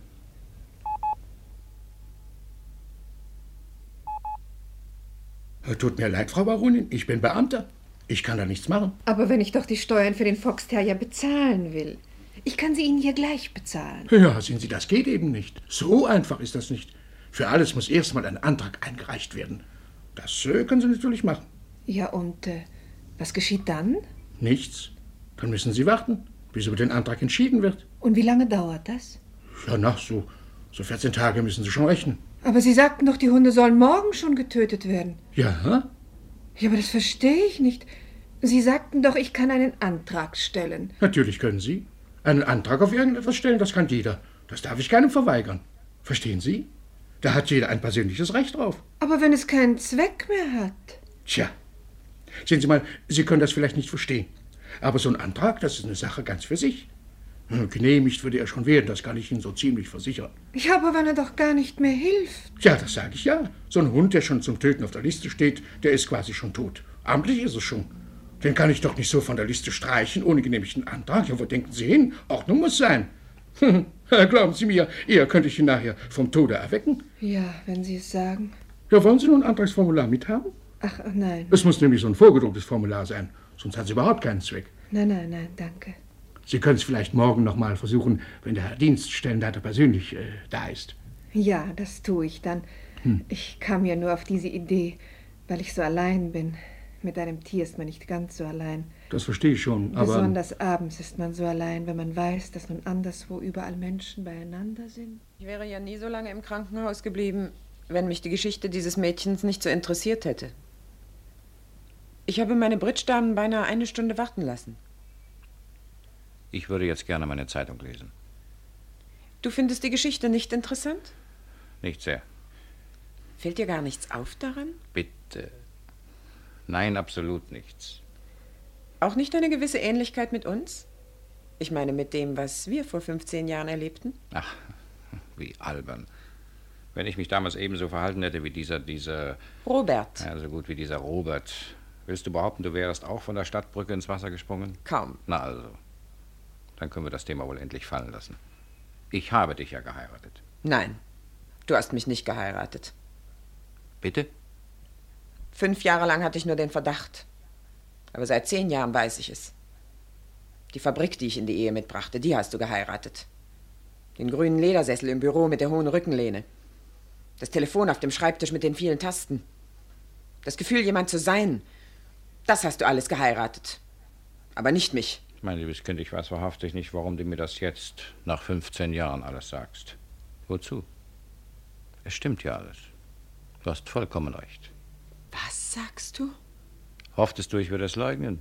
Tut mir leid, Frau Baronin, ich bin Beamter. Ich kann da nichts machen. Aber wenn ich doch die Steuern für den Fox Terrier bezahlen will. Ich kann sie Ihnen hier gleich bezahlen. Ja, sehen Sie, das geht eben nicht. So einfach ist das nicht. Für alles muss erstmal ein Antrag eingereicht werden. Das äh, können Sie natürlich machen. Ja, und äh, was geschieht dann? Nichts. Dann müssen Sie warten, bis über den Antrag entschieden wird. Und wie lange dauert das? Ja, nach so, so vierzehn Tage müssen Sie schon rechnen. Aber Sie sagten doch, die Hunde sollen morgen schon getötet werden. Ja? Ja, aber das verstehe ich nicht. Sie sagten doch, ich kann einen Antrag stellen. Natürlich können Sie. Einen Antrag auf irgendetwas stellen, das kann jeder. Das darf ich keinem verweigern. Verstehen Sie? Da hat jeder ein persönliches Recht drauf. Aber wenn es keinen Zweck mehr hat? Tja, sehen Sie mal, Sie können das vielleicht nicht verstehen. Aber so ein Antrag, das ist eine Sache ganz für sich. Genehmigt würde er schon werden, das kann ich Ihnen so ziemlich versichern. Ja, aber wenn er doch gar nicht mehr hilft. Ja, das sage ich ja. So ein Hund, der schon zum Töten auf der Liste steht, der ist quasi schon tot. Amtlich ist es schon. Den kann ich doch nicht so von der Liste streichen, ohne genehmigten Antrag. Ja, wo denken Sie hin? Ordnung muss sein. Glauben Sie mir, eher könnte ich ihn nachher vom Tode erwecken. Ja, wenn Sie es sagen. Ja, wollen Sie nun ein Antragsformular mithaben? Ach, nein. Es muss nämlich so ein vorgedrucktes Formular sein, sonst hat es überhaupt keinen Zweck. Nein, nein, nein, danke. Sie können es vielleicht morgen noch mal versuchen, wenn der Herr Dienststellenleiter persönlich äh, da ist. Ja, das tue ich dann. Hm. Ich kam ja nur auf diese Idee, weil ich so allein bin. Mit einem Tier ist man nicht ganz so allein. Das verstehe ich schon, aber... Besonders abends ist man so allein, wenn man weiß, dass nun anderswo überall Menschen beieinander sind. Ich wäre ja nie so lange im Krankenhaus geblieben, wenn mich die Geschichte dieses Mädchens nicht so interessiert hätte. Ich habe meine Bridge-Damen beinahe eine Stunde warten lassen. Ich würde jetzt gerne meine Zeitung lesen. Du findest die Geschichte nicht interessant? Nicht sehr. Fällt dir gar nichts auf daran? Bitte. Nein, absolut nichts. Auch nicht eine gewisse Ähnlichkeit mit uns? Ich meine mit dem, was wir vor fünfzehn Jahren erlebten? Ach, wie albern. Wenn ich mich damals ebenso verhalten hätte wie dieser, dieser... Robert. Ja, so gut wie dieser Robert. Willst du behaupten, du wärst auch von der Stadtbrücke ins Wasser gesprungen? Kaum. Na also. Dann können wir das Thema wohl endlich fallen lassen. Ich habe dich ja geheiratet. Nein, du hast mich nicht geheiratet. Bitte? Fünf Jahre lang hatte ich nur den Verdacht. Aber seit zehn Jahren weiß ich es. Die Fabrik, die ich in die Ehe mitbrachte, die hast du geheiratet. Den grünen Ledersessel im Büro mit der hohen Rückenlehne. Das Telefon auf dem Schreibtisch mit den vielen Tasten. Das Gefühl, jemand zu sein. Das hast du alles geheiratet. Aber nicht mich. Mein liebes Kind, ich weiß wahrhaftig nicht, warum du mir das jetzt, nach fünfzehn Jahren, alles sagst. Wozu? Es stimmt ja alles. Du hast vollkommen recht. Was sagst du? Hofftest du, ich würde es leugnen?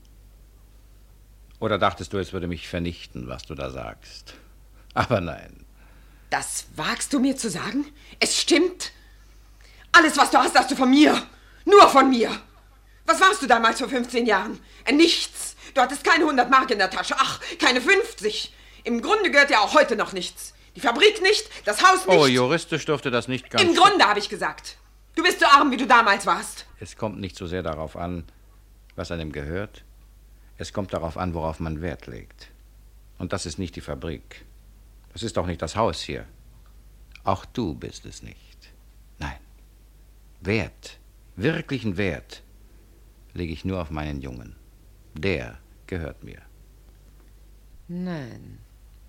Oder dachtest du, es würde mich vernichten, was du da sagst? Aber nein. Das wagst du mir zu sagen? Es stimmt. Alles, was du hast, hast du von mir. Nur von mir. Was warst du damals vor fünfzehn Jahren? Ein Nichts. Du hattest keine hundert Mark in der Tasche. Ach, keine fünfzig. Im Grunde gehört ja auch heute noch nichts. Die Fabrik nicht, das Haus nicht. Oh, juristisch dürfte das nicht ganz... Im Grunde, habe ich gesagt. Du bist so arm, wie du damals warst. Es kommt nicht so sehr darauf an, was einem gehört. Es kommt darauf an, worauf man Wert legt. Und das ist nicht die Fabrik. Das ist auch nicht das Haus hier. Auch du bist es nicht. Nein. Wert, wirklichen Wert, lege ich nur auf meinen Jungen. Der gehört mir. Nein.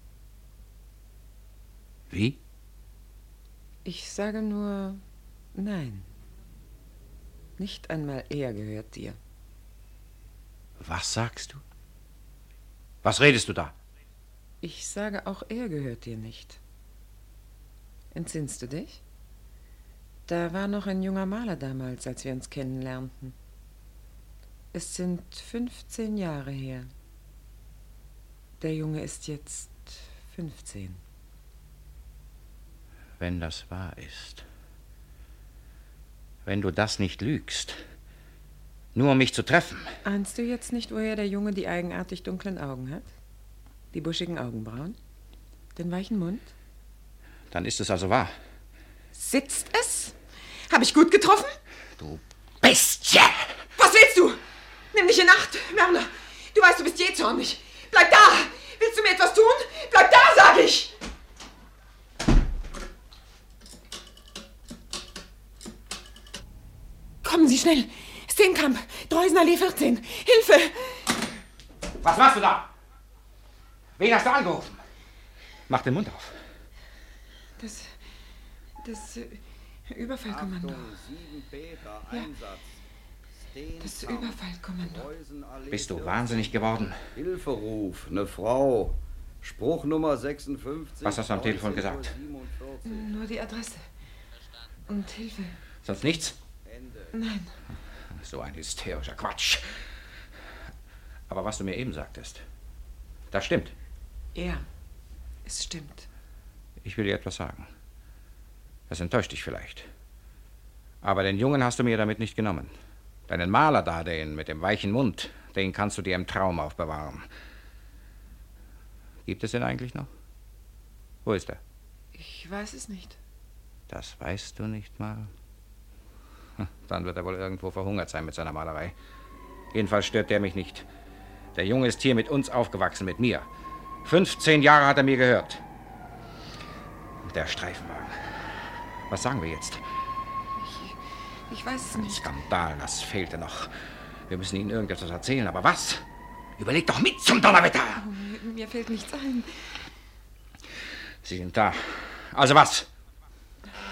Wie? Ich sage nur nein. Nicht einmal er gehört dir. Was sagst du? Was redest du da? Ich sage, auch er gehört dir nicht. Entsinnst du dich? Da war noch ein junger Maler damals, als wir uns kennenlernten. Es sind fünfzehn Jahre her. Der Junge ist jetzt fünfzehn. Wenn das wahr ist. Wenn du das nicht lügst. Nur um mich zu treffen. Ahnst du jetzt nicht, woher der Junge die eigenartig dunklen Augen hat? Die buschigen Augenbrauen? Den weichen Mund? Dann ist es also wahr. Sitzt es? Habe ich gut getroffen? Du Bestie! Was willst du? Nimm dich in Acht, Werner. Du weißt, du bist je zornig. Bleib da! Willst du mir etwas tun? Bleib da, sag ich! Kommen Sie schnell. Steenkamp, Dreusenallee vierzehn. Hilfe! Was machst du da? Wen hast du angerufen? Mach den Mund auf. Das... das... Äh, Überfallkommando. Ja. Das Überfallkommando. Bist du wahnsinnig geworden? Hilferuf, eine Frau. Spruchnummer sechsundfünfzig. Was hast du am Telefon gesagt? Nur die Adresse. Und Hilfe. Sonst nichts? Nein. So ein hysterischer Quatsch. Aber was du mir eben sagtest, das stimmt. Ja, es stimmt. Ich will dir etwas sagen. Das enttäuscht dich vielleicht. Aber den Jungen hast du mir damit nicht genommen. Deinen Maler da, den mit dem weichen Mund, den kannst du dir im Traum aufbewahren. Gibt es den eigentlich noch? Wo ist er? Ich weiß es nicht. Das weißt du nicht mal? Dann wird er wohl irgendwo verhungert sein mit seiner Malerei. Jedenfalls stört der mich nicht. Der Junge ist hier mit uns aufgewachsen, mit mir. fünfzehn Jahre hat er mir gehört. Der Streifenwagen. Was sagen wir jetzt? Ich, ich weiß es nicht. Skandal, das fehlte noch. Wir müssen Ihnen irgendetwas erzählen, aber was? Überleg doch mit zum Donnerwetter! Oh, mir, mir fällt nichts ein. Sie sind da. Also was?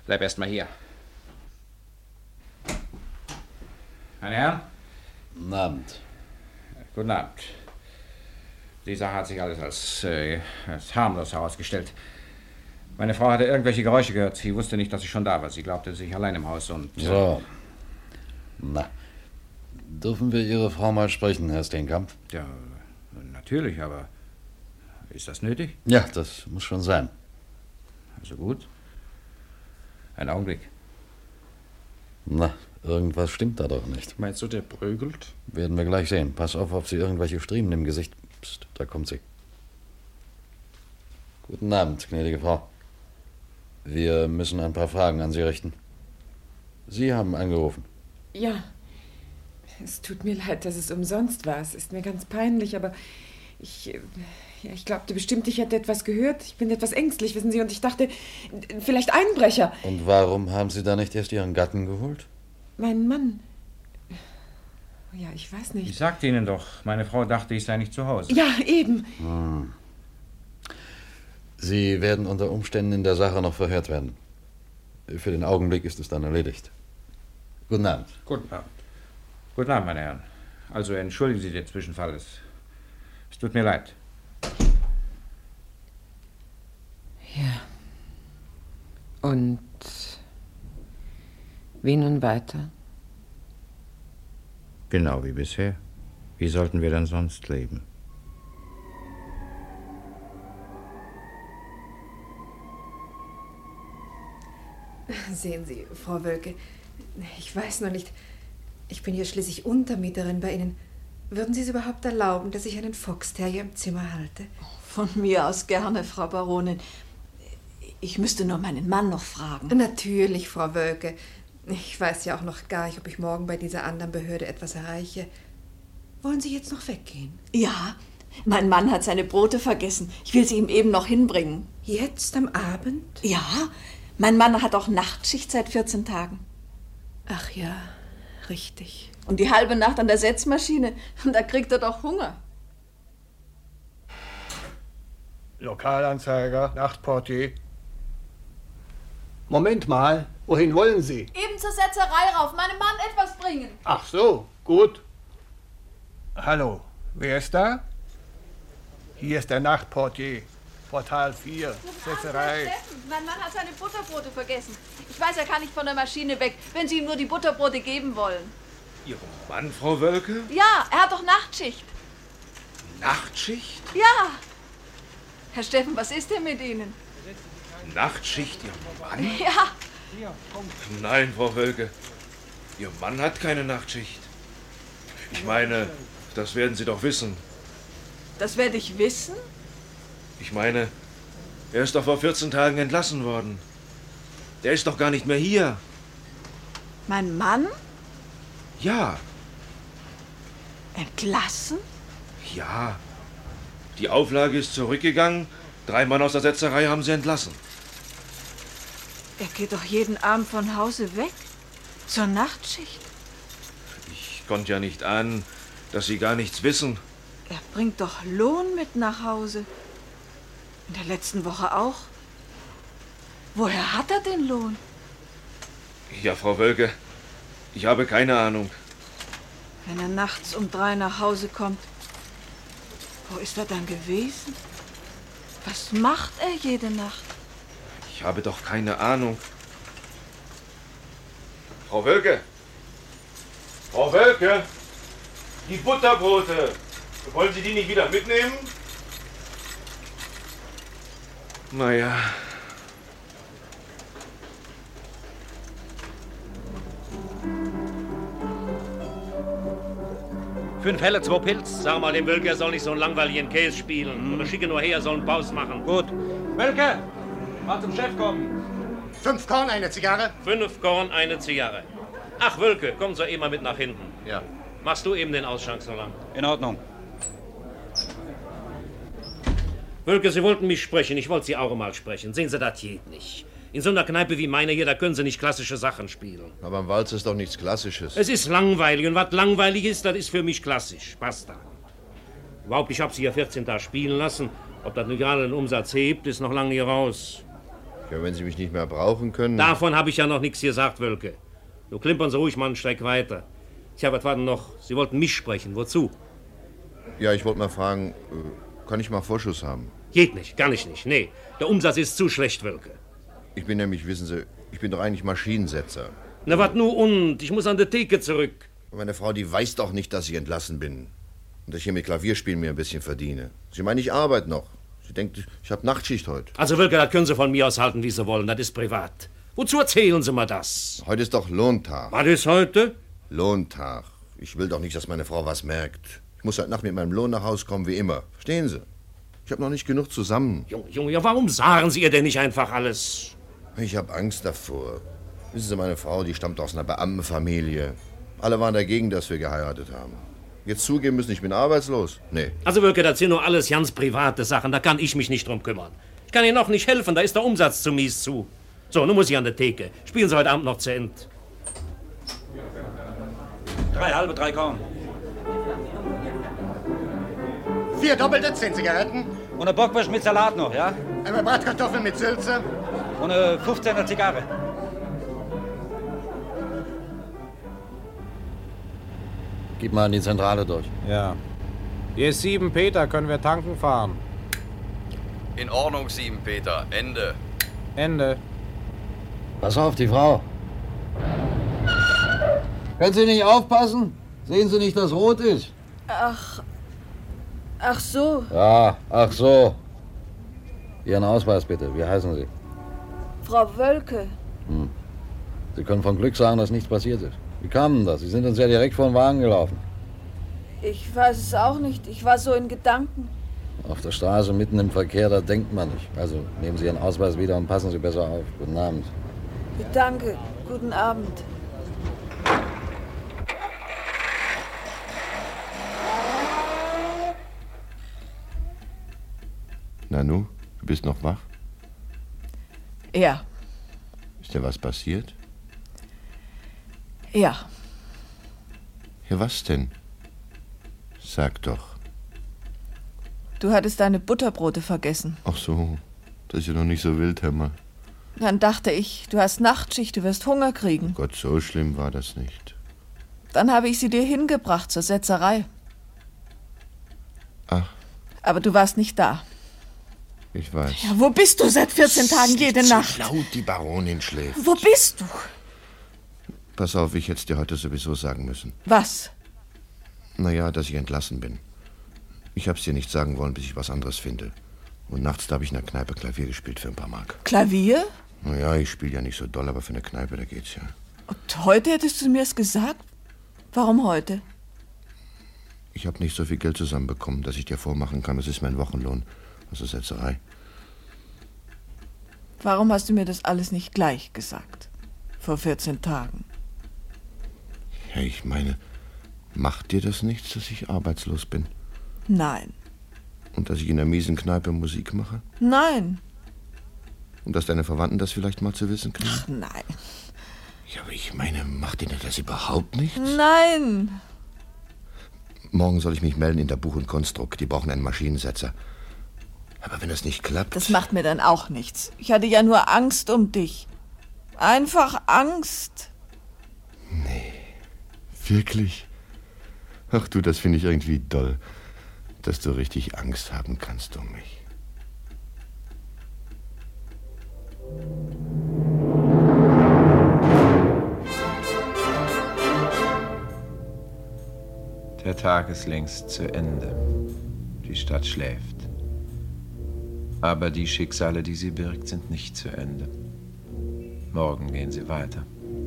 Bleib erst mal hier. Meine Herren? Guten Abend. Guten Abend. Die Sache hat sich alles als, äh, als harmlos herausgestellt. Meine Frau hatte irgendwelche Geräusche gehört. Sie wusste nicht, dass ich schon da war. Sie glaubte sich allein im Haus und... So. Na, dürfen wir Ihre Frau mal sprechen, Herr Steenkamp? Ja, natürlich, aber ist das nötig? Ja, das muss schon sein. Also gut. Ein Augenblick. Na, irgendwas stimmt da doch nicht. Meinst du, der prügelt? Werden wir gleich sehen. Pass auf, ob sie irgendwelche Striemen im Gesicht... Psst, da kommt sie. Guten Abend, gnädige Frau. Wir müssen ein paar Fragen an Sie richten. Sie haben angerufen. Ja, es tut mir leid, dass es umsonst war. Es ist mir ganz peinlich, aber ich, ja, ich glaubte bestimmt, ich hätte etwas gehört. Ich bin etwas ängstlich, wissen Sie, und ich dachte, vielleicht Einbrecher. Und warum haben Sie da nicht erst Ihren Gatten geholt? Mein Mann... Ja, ich weiß nicht. Ich sagte Ihnen doch, meine Frau dachte, ich sei nicht zu Hause. Ja, eben. Hm. Sie werden unter Umständen in der Sache noch verhört werden. Für den Augenblick ist es dann erledigt. Guten Abend. Guten Abend. Guten Abend, meine Herren. Also entschuldigen Sie den Zwischenfall. Es, es tut mir leid. Ja. Und wie nun weiter? Genau wie bisher. Wie sollten wir denn sonst leben? Sehen Sie, Frau Wölke, ich weiß noch nicht, ich bin hier schließlich Untermieterin bei Ihnen. Würden Sie es überhaupt erlauben, dass ich einen Foxterrier im Zimmer halte? Von mir aus gerne, Frau Baronin. Ich müsste nur meinen Mann noch fragen. Natürlich, Frau Wölke. Ich weiß ja auch noch gar nicht, ob ich morgen bei dieser anderen Behörde etwas erreiche. Wollen Sie jetzt noch weggehen? Ja, mein Mann hat seine Brote vergessen. Ich will sie ihm eben noch hinbringen. Jetzt am Abend? Ja, mein Mann hat auch Nachtschicht seit vierzehn Tagen. Ach ja, richtig. Und die halbe Nacht an der Setzmaschine. Da kriegt er doch Hunger. Lokalanzeiger, Nachtportier. Moment mal, wohin wollen Sie? Eben zur Setzerei rauf, meinem Mann etwas bringen. Ach so, gut. Hallo, wer ist da? Hier ist der Nachtportier, Portal vier, Setzerei. Steffen, mein Mann hat seine Butterbrote vergessen. Ich weiß, er kann nicht von der Maschine weg, wenn Sie ihm nur die Butterbrote geben wollen. Ihrem Mann, Frau Wölke? Ja, er hat doch Nachtschicht. Nachtschicht? Ja. Herr Steffen, was ist denn mit Ihnen? Nachtschicht, Ihr Mann? Ja. Nein, Frau Wölke. Ihr Mann hat keine Nachtschicht. Ich meine, das werden Sie doch wissen. Das werde ich wissen? Ich meine, er ist doch vor vierzehn Tagen entlassen worden. Der ist doch gar nicht mehr hier. Mein Mann? Ja. Entlassen? Ja. Die Auflage ist zurückgegangen. Drei Mann aus der Setzerei haben sie entlassen. Er geht doch jeden Abend von Hause weg. Zur Nachtschicht. Ich konnte ja nicht ahnen, dass Sie gar nichts wissen. Er bringt doch Lohn mit nach Hause. In der letzten Woche auch. Woher hat er den Lohn? Ja, Frau Wölke, ich habe keine Ahnung. Wenn er nachts um drei nach Hause kommt, wo ist er dann gewesen? Was macht er jede Nacht? Ich habe doch keine Ahnung. Frau Wölke! Frau Wölke! Die Butterbrote! Wollen Sie die nicht wieder mitnehmen? Naja. Fünf Helle, zwei Pilz. Sag mal dem Wölke, er soll nicht so einen langweiligen Käse spielen. Oder schicke nur her, er soll einen Pause machen. Gut. Wölke! Mal zum Chef kommen. Fünf Korn, eine Zigarre? Fünf Korn, eine Zigarre. Ach, Wölke, komm so eben mal mit nach hinten. Ja. Machst du eben den Ausschank so lang? In Ordnung. Wölke, Sie wollten mich sprechen. Ich wollte Sie auch mal sprechen. Sehen Sie, das geht nicht. In so einer Kneipe wie meiner hier, da können Sie nicht klassische Sachen spielen. Aber im Walz ist doch nichts Klassisches. Es ist langweilig. Und was langweilig ist, das ist für mich klassisch. Basta. Überhaupt, ich habe Sie ja vierzehn Tage spielen lassen. Ob das nun gerade den Umsatz hebt, ist noch lange hier raus. Ja, wenn Sie mich nicht mehr brauchen können... Davon habe ich ja noch nichts gesagt, Wölke. Du klimpern Sie ruhig mal einen Streck weiter. Tja, was war denn noch? Sie wollten mich sprechen. Wozu? Ja, ich wollte mal fragen, kann ich mal Vorschuss haben? Geht nicht, kann ich nicht. Nee, der Umsatz ist zu schlecht, Wölke. Ich bin nämlich, wissen Sie, ich bin doch eigentlich Maschinensetzer. Na, was nur und? Ich muss an die Theke zurück. Meine Frau, die weiß doch nicht, dass ich entlassen bin. Und dass ich hier mit Klavierspielen mir ein bisschen verdiene. Sie meint, ich arbeite noch. Sie denkt, ich habe Nachtschicht heute. Also, Wölke, das können Sie von mir aus halten, wie Sie wollen. Das ist privat. Wozu erzählen Sie mir das? Heute ist doch Lohntag. Was ist heute? Lohntag. Ich will doch nicht, dass meine Frau was merkt. Ich muss heute Nacht mit meinem Lohn nach Hause kommen, wie immer. Verstehen Sie? Ich habe noch nicht genug zusammen. Junge, Junge, ja, warum sagen Sie ihr denn nicht einfach alles? Ich habe Angst davor. Wissen Sie, meine Frau, die stammt aus einer Beamtenfamilie. Alle waren dagegen, dass wir geheiratet haben. Jetzt zugeben müssen, ich bin arbeitslos? Nee. Also, Wölke, das sind nur alles ganz private Sachen. Da kann ich mich nicht drum kümmern. Ich kann Ihnen noch nicht helfen, da ist der Umsatz zu mies zu. So, nun muss ich an der Theke. Spielen Sie heute Abend noch zu Ende. Drei halbe, drei Korn. Vier doppelte, zehn Zigaretten. Und eine Bockwurst mit Salat noch, ja? Einmal Bratkartoffeln mit Sülze. Und eine fünfzehner Zigarre. Gib mal in die Zentrale durch. Ja. Hier ist sieben Peter, können wir tanken fahren? In Ordnung, sieben Peter. Ende. Ende. Pass auf, die Frau. Können Sie nicht aufpassen? Sehen Sie nicht, dass rot ist? Ach. Ach so. Ja, ach so. Ihren Ausweis bitte. Wie heißen Sie? Frau Wölke. Hm. Sie können von Glück sagen, dass nichts passiert ist. Wie kam denn das? Sie sind uns ja direkt vor den Wagen gelaufen. Ich weiß es auch nicht. Ich war so in Gedanken. Auf der Straße, mitten im Verkehr, da denkt man nicht. Also nehmen Sie Ihren Ausweis wieder und passen Sie besser auf. Guten Abend. Danke. Guten Abend. Nanu, du bist noch wach? Ja. Ist dir was passiert? Ja. Ja, was denn? Sag doch. Du hattest deine Butterbrote vergessen. Ach so, das ist ja noch nicht so wild, hör mal. Dann dachte ich, du hast Nachtschicht, du wirst Hunger kriegen. Gott, so schlimm war das nicht. Dann habe ich sie dir hingebracht zur Setzerei. Ach. Aber du warst nicht da. Ich weiß. Ja, wo bist du seit vierzehn Tagen jede Zu Nacht? laut, die Baronin schläft. Wo bist du? Pass auf, ich hätte es dir heute sowieso sagen müssen. Was? Naja, dass ich entlassen bin. Ich hab's dir nicht sagen wollen, bis ich was anderes finde. Und nachts, da habe ich in der Kneipe Klavier gespielt für ein paar Mark. Klavier? Naja, ich spiele ja nicht so doll, aber für eine Kneipe, da geht's ja. Und heute hättest du mir es gesagt? Warum heute? Ich habe nicht so viel Geld zusammenbekommen, dass ich dir vormachen kann, das ist mein Wochenlohn aus der Setzerei. Warum hast du mir das alles nicht gleich gesagt? Vor vierzehn Tagen. Ja, ich meine, macht dir das nichts, dass ich arbeitslos bin? Nein. Und dass ich in der miesen Kneipe Musik mache? Nein. Und dass deine Verwandten das vielleicht mal zu wissen kriegen? Ach, nein. Ja, aber ich meine, macht dir das überhaupt nichts? Nein. Morgen soll ich mich melden in der Buch- und Konstrukt. Die brauchen einen Maschinensetzer. Aber wenn das nicht klappt... Das macht mir dann auch nichts. Ich hatte ja nur Angst um dich. Einfach Angst. Nee. Wirklich? Ach du, das finde ich irgendwie doll, dass du richtig Angst haben kannst um mich. Der Tag ist längst zu Ende. Die Stadt schläft. Aber die Schicksale, die sie birgt, sind nicht zu Ende. Morgen gehen sie weiter.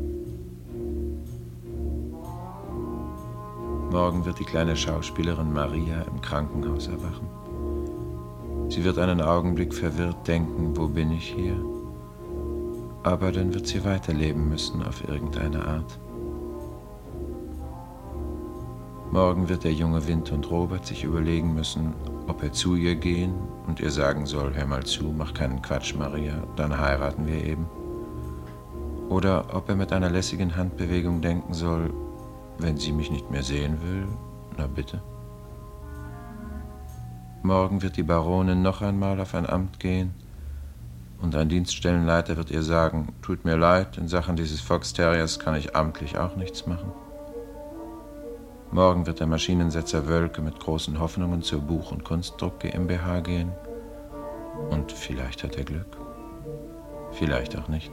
Morgen wird die kleine Schauspielerin Maria im Krankenhaus erwachen. Sie wird einen Augenblick verwirrt denken, wo bin ich hier? Aber dann wird sie weiterleben müssen auf irgendeine Art. Morgen wird der junge Wind und Robert sich überlegen müssen, ob er zu ihr gehen und ihr sagen soll, hör mal zu, mach keinen Quatsch, Maria, dann heiraten wir eben. Oder ob er mit einer lässigen Handbewegung denken soll, wenn sie mich nicht mehr sehen will, na bitte. Morgen wird die Baronin noch einmal auf ein Amt gehen Und ein Dienststellenleiter wird ihr sagen, tut mir leid, in Sachen dieses Fox Terriers kann ich amtlich auch nichts machen. Morgen wird der Maschinensetzer Wölke mit großen Hoffnungen zur Buch- und Kunstdruck GmbH gehen. Und vielleicht hat er Glück. Vielleicht auch nicht.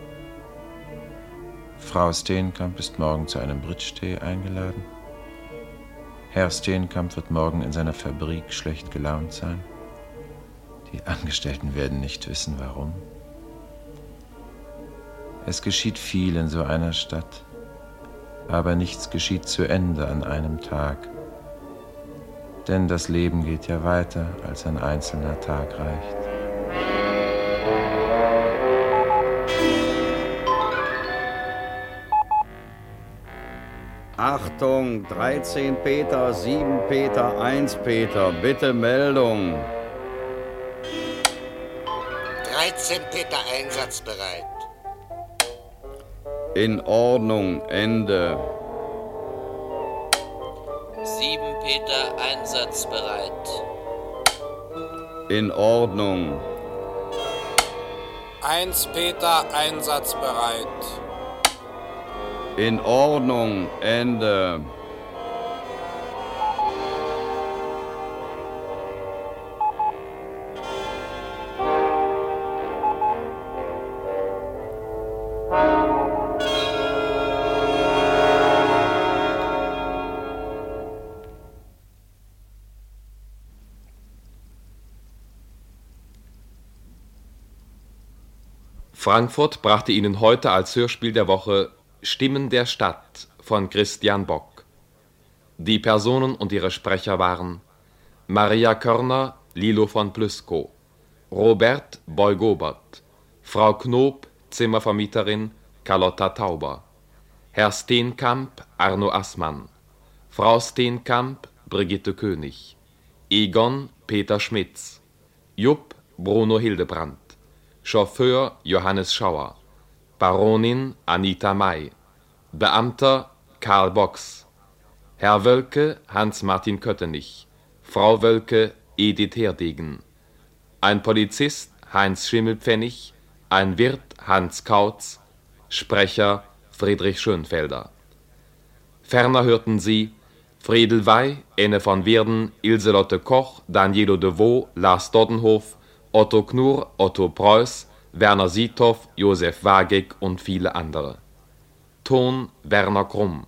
Frau Steenkamp ist morgen zu einem Bridge-Tee eingeladen. Herr Steenkamp wird morgen in seiner Fabrik schlecht gelaunt sein. Die Angestellten werden nicht wissen, warum. Es geschieht viel in so einer Stadt, aber nichts geschieht zu Ende an einem Tag. Denn das Leben geht ja weiter, als ein einzelner Tag reicht. Achtung, dreizehn Peter, sieben Peter, eins Peter, bitte Meldung. dreizehn Peter einsatzbereit. In Ordnung, Ende. sieben Peter einsatzbereit. In Ordnung. eins Peter einsatzbereit. In Ordnung, Ende. Frankfurt brachte Ihnen heute als Hörspiel der Woche Stimmen der Stadt von Christian Bock. Die Personen und ihre Sprecher waren Maria Körner, Lilo von Plüskow, Robert Beugobert, Frau Knob, Zimmervermieterin Carlotta Tauber, Herr Steenkamp, Arno Assmann, Frau Steenkamp, Brigitte König, Egon, Peter Schmitz, Jupp, Bruno Hildebrandt, Chauffeur Johannes Schauer, Baronin Anita May, Beamter Karl Box, Herr Wölke Hans-Martin Köttenich, Frau Wölke Edith Herdegen, ein Polizist Heinz Schimmelpfennig, ein Wirt Hans Kautz, Sprecher Friedrich Schönfelder. Ferner hörten Sie Friedel Wey, Enne von Werden, Ilselotte Koch, Danielo de Vaux, Lars Doddenhof, Otto Knurr, Otto Preuß, Werner Siethoff, Josef Wagig und viele andere. Ton Werner Krumm.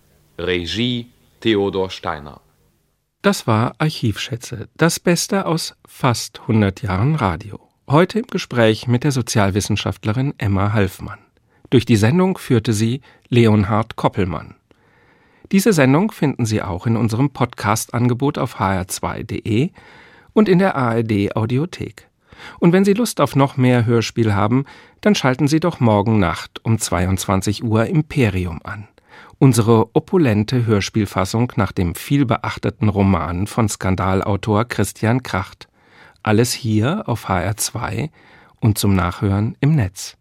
Regie Theodor Steiner. Das war Archivschätze, das Beste aus fast hundert Jahren Radio. Heute im Gespräch mit der Sozialwissenschaftlerin Emma Halfmann. Durch die Sendung führte sie Leonhard Koppelmann. Diese Sendung finden Sie auch in unserem Podcast-Angebot auf h r zwei punkt d e und in der A R D-Audiothek. Und wenn Sie Lust auf noch mehr Hörspiel haben, dann schalten Sie doch morgen Nacht um zweiundzwanzig Uhr Imperium an. Unsere opulente Hörspielfassung nach dem vielbeachteten Roman von Skandalautor Christian Kracht. Alles hier auf H R zwei und zum Nachhören im Netz.